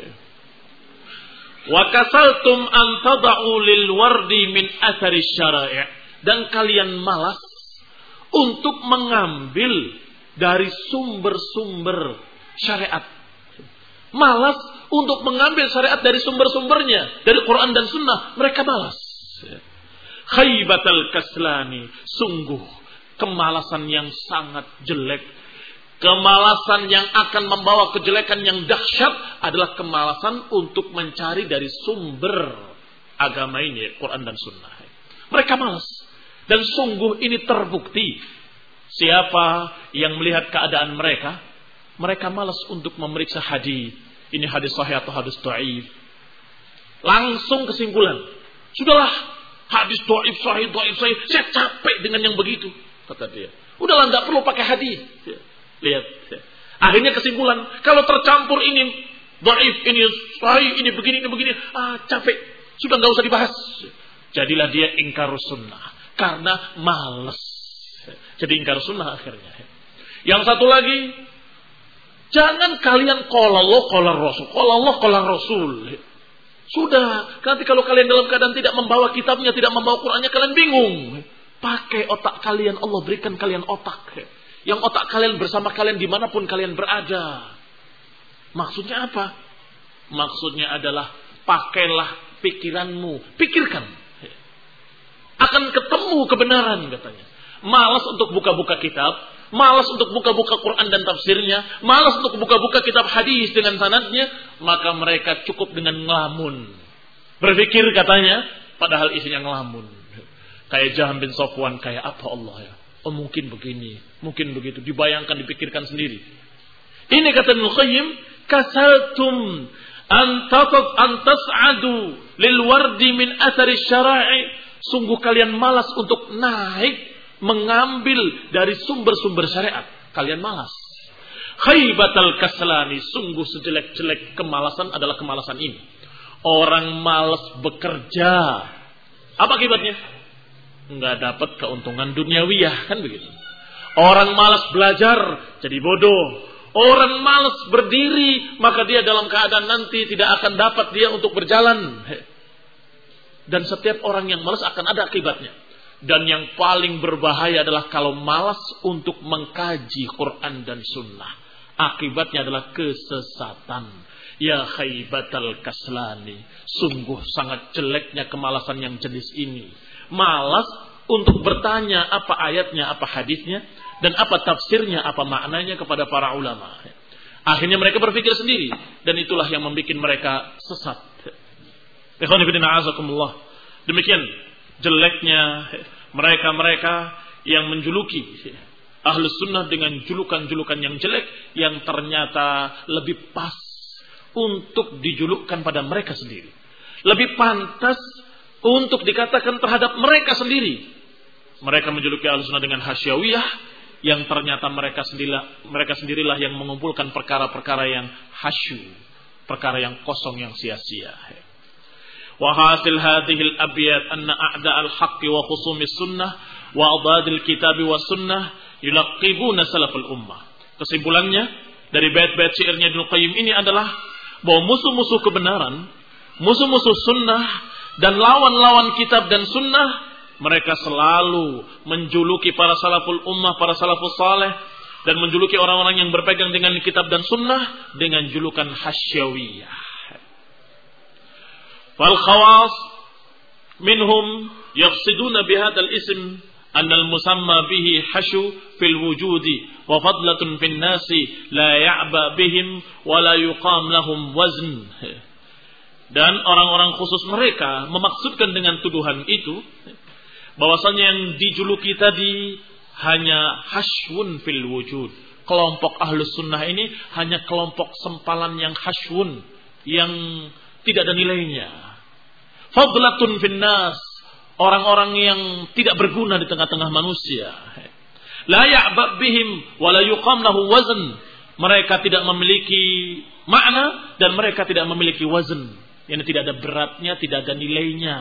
Wa kasaltum an tad'u lil wardi min athari syara'i'. Dan kalian malas untuk mengambil dari sumber-sumber syariat. Malas untuk mengambil syariat dari sumber-sumbernya, dari Quran dan Sunnah. Mereka malas. Khaybatal kaslani, sungguh kemalasan yang sangat jelek. Kemalasan yang akan membawa kejelekan yang dahsyat adalah kemalasan untuk mencari dari sumber agama ini, Quran dan Sunnah. Mereka malas. Dan sungguh ini terbukti. Siapa yang melihat keadaan mereka, mereka malas untuk memeriksa hadis. Ini hadis sahih atau hadis dhaif. Langsung kesimpulan. Sudahlah, hadis dhaif, sahih, dhaif, sahih. Saya capek dengan yang begitu, kata dia. Udahlah, enggak perlu pakai hadis. Lihat. Akhirnya kesimpulan, kalau tercampur ini dhaif, ini sahih, ini begini, capek. Sudah enggak usah dibahas. Jadilah dia ingkar sunnah karena malas. Jadi ingkar sunnah akhirnya. Yang satu lagi, jangan kalian qala Allah qala Rasul, qala Allah qala Rasul. Sudah, nanti kalau kalian dalam keadaan tidak membawa kitabnya, tidak membawa Qur'annya, kalian bingung. Pakai otak kalian, Allah berikan kalian otak. Yang otak kalian bersama kalian dimanapun kalian berada. Maksudnya apa? Maksudnya adalah pakailah pikiranmu. Pikirkan. Akan ketemu kebenaran katanya. Malas untuk buka-buka kitab. Malas untuk buka-buka Quran dan tafsirnya. Malas untuk buka-buka kitab hadis dengan sanadnya. Maka mereka cukup dengan ngelamun. Berpikir katanya. Padahal isinya ngelamun. Kayak Jaham bin Safwan. Kayak apa Allah ya? Oh mungkin begini, mungkin begitu. Dibayangkan, dipikirkan sendiri. Ini kata Ibnu Qayyim, kasaltum an tas'adu lil wardi min athari syara'i. Sungguh kalian malas untuk naik, mengambil dari sumber-sumber syariat. Kalian malas. Khaybatal kaslani. Sungguh sejelek-jelek kemalasan adalah kemalasan ini. Orang malas bekerja. Apa akibatnya? Enggak dapat keuntungan duniawiyah, kan begitu. Orang malas belajar jadi bodoh. Orang malas berdiri, maka dia dalam keadaan nanti tidak akan dapat dia untuk berjalan. Dan setiap orang yang malas akan ada akibatnya. Dan yang paling berbahaya adalah kalau malas untuk mengkaji Quran dan Sunnah. Akibatnya adalah kesesatan. Ya khaybatal kaslani. Sungguh sangat jeleknya kemalasan yang jenis ini. Malas untuk bertanya apa ayatnya, apa hadisnya, dan apa tafsirnya, apa maknanya kepada para ulama. Akhirnya mereka berpikir sendiri, dan itulah yang membuat mereka sesat. Ikhwan fillah, azakumullah. Demikian jeleknya mereka-mereka yang menjuluki Ahlus Sunnah dengan julukan-julukan yang jelek, yang ternyata lebih pas untuk dijulukkan pada mereka sendiri. Lebih pantas untuk dikatakan terhadap mereka sendiri. Mereka menjuluki Ahlussunnah dengan hasyawiyah, yang ternyata mereka sendirilah yang mengumpulkan perkara-perkara yang hasyu, perkara yang kosong, yang sia-sia. Wa hasil hadhil abyat anna a'da al-haqqi wa khusumi sunnah wa adadil kitab wa sunnah yulaqibuna salaful ummah. Kesimpulannya dari bait-bait syairnya Ibnu Qayyim ini adalah bahwa musuh-musuh kebenaran, musuh-musuh sunnah, dan lawan-lawan kitab dan sunnah, mereka selalu menjuluki para salaful ummah, para salafus saleh, dan menjuluki orang-orang yang berpegang dengan kitab dan sunnah dengan julukan hasyawiyah. Fal khawas minhum yaqsiduna bihadzal ism annal musamma bihi hasyu fil wujudi wa fadlatun fin nasi la ya'ba bihim wa la yuqam lahum wazn. Dan orang-orang khusus mereka memaksudkan dengan tuduhan itu bahwasanya yang dijuluki tadi hanya hasyun fil wujud. Kelompok Ahlus Sunnah ini hanya kelompok sempalan yang hasyun, yang tidak ada nilainya. Fadlatun fin nas, orang-orang yang tidak berguna di tengah-tengah manusia. La ya'ba bihim wa la yuqam lahu wazn. Mereka tidak memiliki makna dan mereka tidak memiliki wazn. Yang tidak ada beratnya, tidak ada nilainya.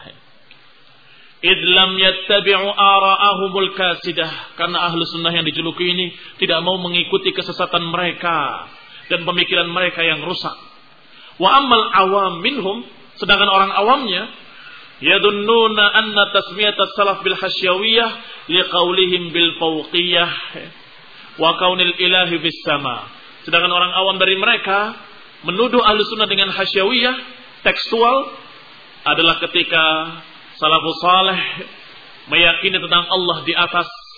Idlam yattabi'u ara'ahumul kasidah. Karena ahlu sunnah yang dijuluki ini tidak mau mengikuti kesesatan mereka dan pemikiran mereka yang rusak. Wa ammal awam minhum, sedangkan orang awamnya yadunnuna anna tasmiyatas salaf bil hasyawiyah liqaulihim bil fawqiyah wa kaunil ilahi bis sama. Sedangkan orang awam dari mereka menuduh ahlu sunnah dengan hasyawiyah tekstual adalah ketika salafus saleh meyakini tentang Allah di atas,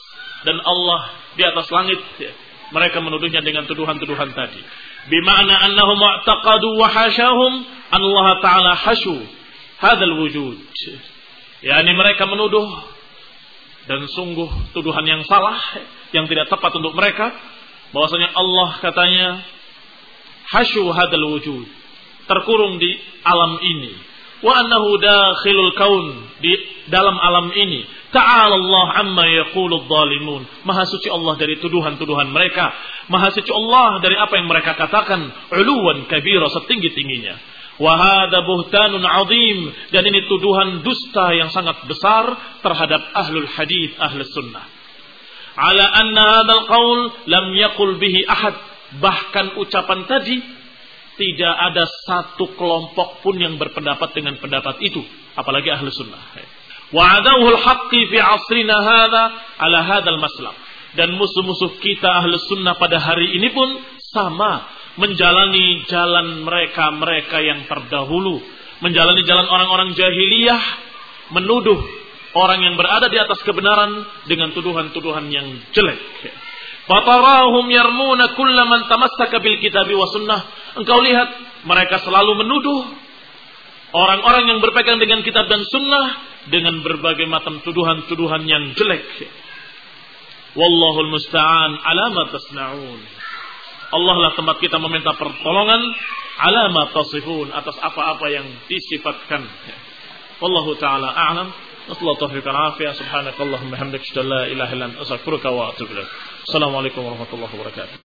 dan Allah di atas langit. Mereka menuduhnya dengan tuduhan-tuduhan tadi. Bima'na annahum mu'taqadu wa hashahum Allah Ta'ala hasyu hadzal wujud. Yani mereka menuduh, dan sungguh tuduhan yang salah, yang tidak tepat untuk mereka, bahwasanya Allah katanya hasyu hadzal wujud, terkurung di alam ini, wa annahu dakhilul kaun, di dalam alam ini. Ta'ala Allah amma yaquludz zalimun. Maha suci Allah dari tuduhan-tuduhan mereka. Maha suci Allah dari apa yang mereka katakan. Uluwan kabira, setinggi-tingginya. Wa hadza buhtanun 'adzim, dan ini tuduhan dusta yang sangat besar terhadap ahlul hadis, ahlus sunnah. Ala anna hadzal qaul lam yaqul bihi ahad. Bahkan ucapan tadi tidak ada satu kelompok pun yang berpendapat dengan pendapat itu, apalagi ahlus sunnah. Wa'adawul haqqi fi asrina hadha ala hadzal maslak. Dan musuh-musuh kita ahlus sunnah pada hari ini pun sama, menjalani jalan mereka yang terdahulu, menjalani jalan orang-orang jahiliyah, menuduh orang yang berada di atas kebenaran dengan tuduhan-tuduhan yang jelek. Fatarahum yarmuna kullaman tamassaka bil kitabi wa sunnah. Engkau lihat mereka selalu menuduh orang-orang yang berpegang dengan kitab dan sunnah dengan berbagai macam tuduhan-tuduhan yang jelek. Wallahul musta'an ala ma tasna'un. Allah lah tempat kita meminta pertolongan ala ma tasifun, atas apa-apa yang disifatkan. Wallahu ta'ala a'lam. Nasallahu taufiq wal afiyah. Subhanakallahumma hamdaka, la ilaha illa anta, astaghfiruka wa atubu ilaik. Assalamualaikum warahmatullahi wabarakatuh.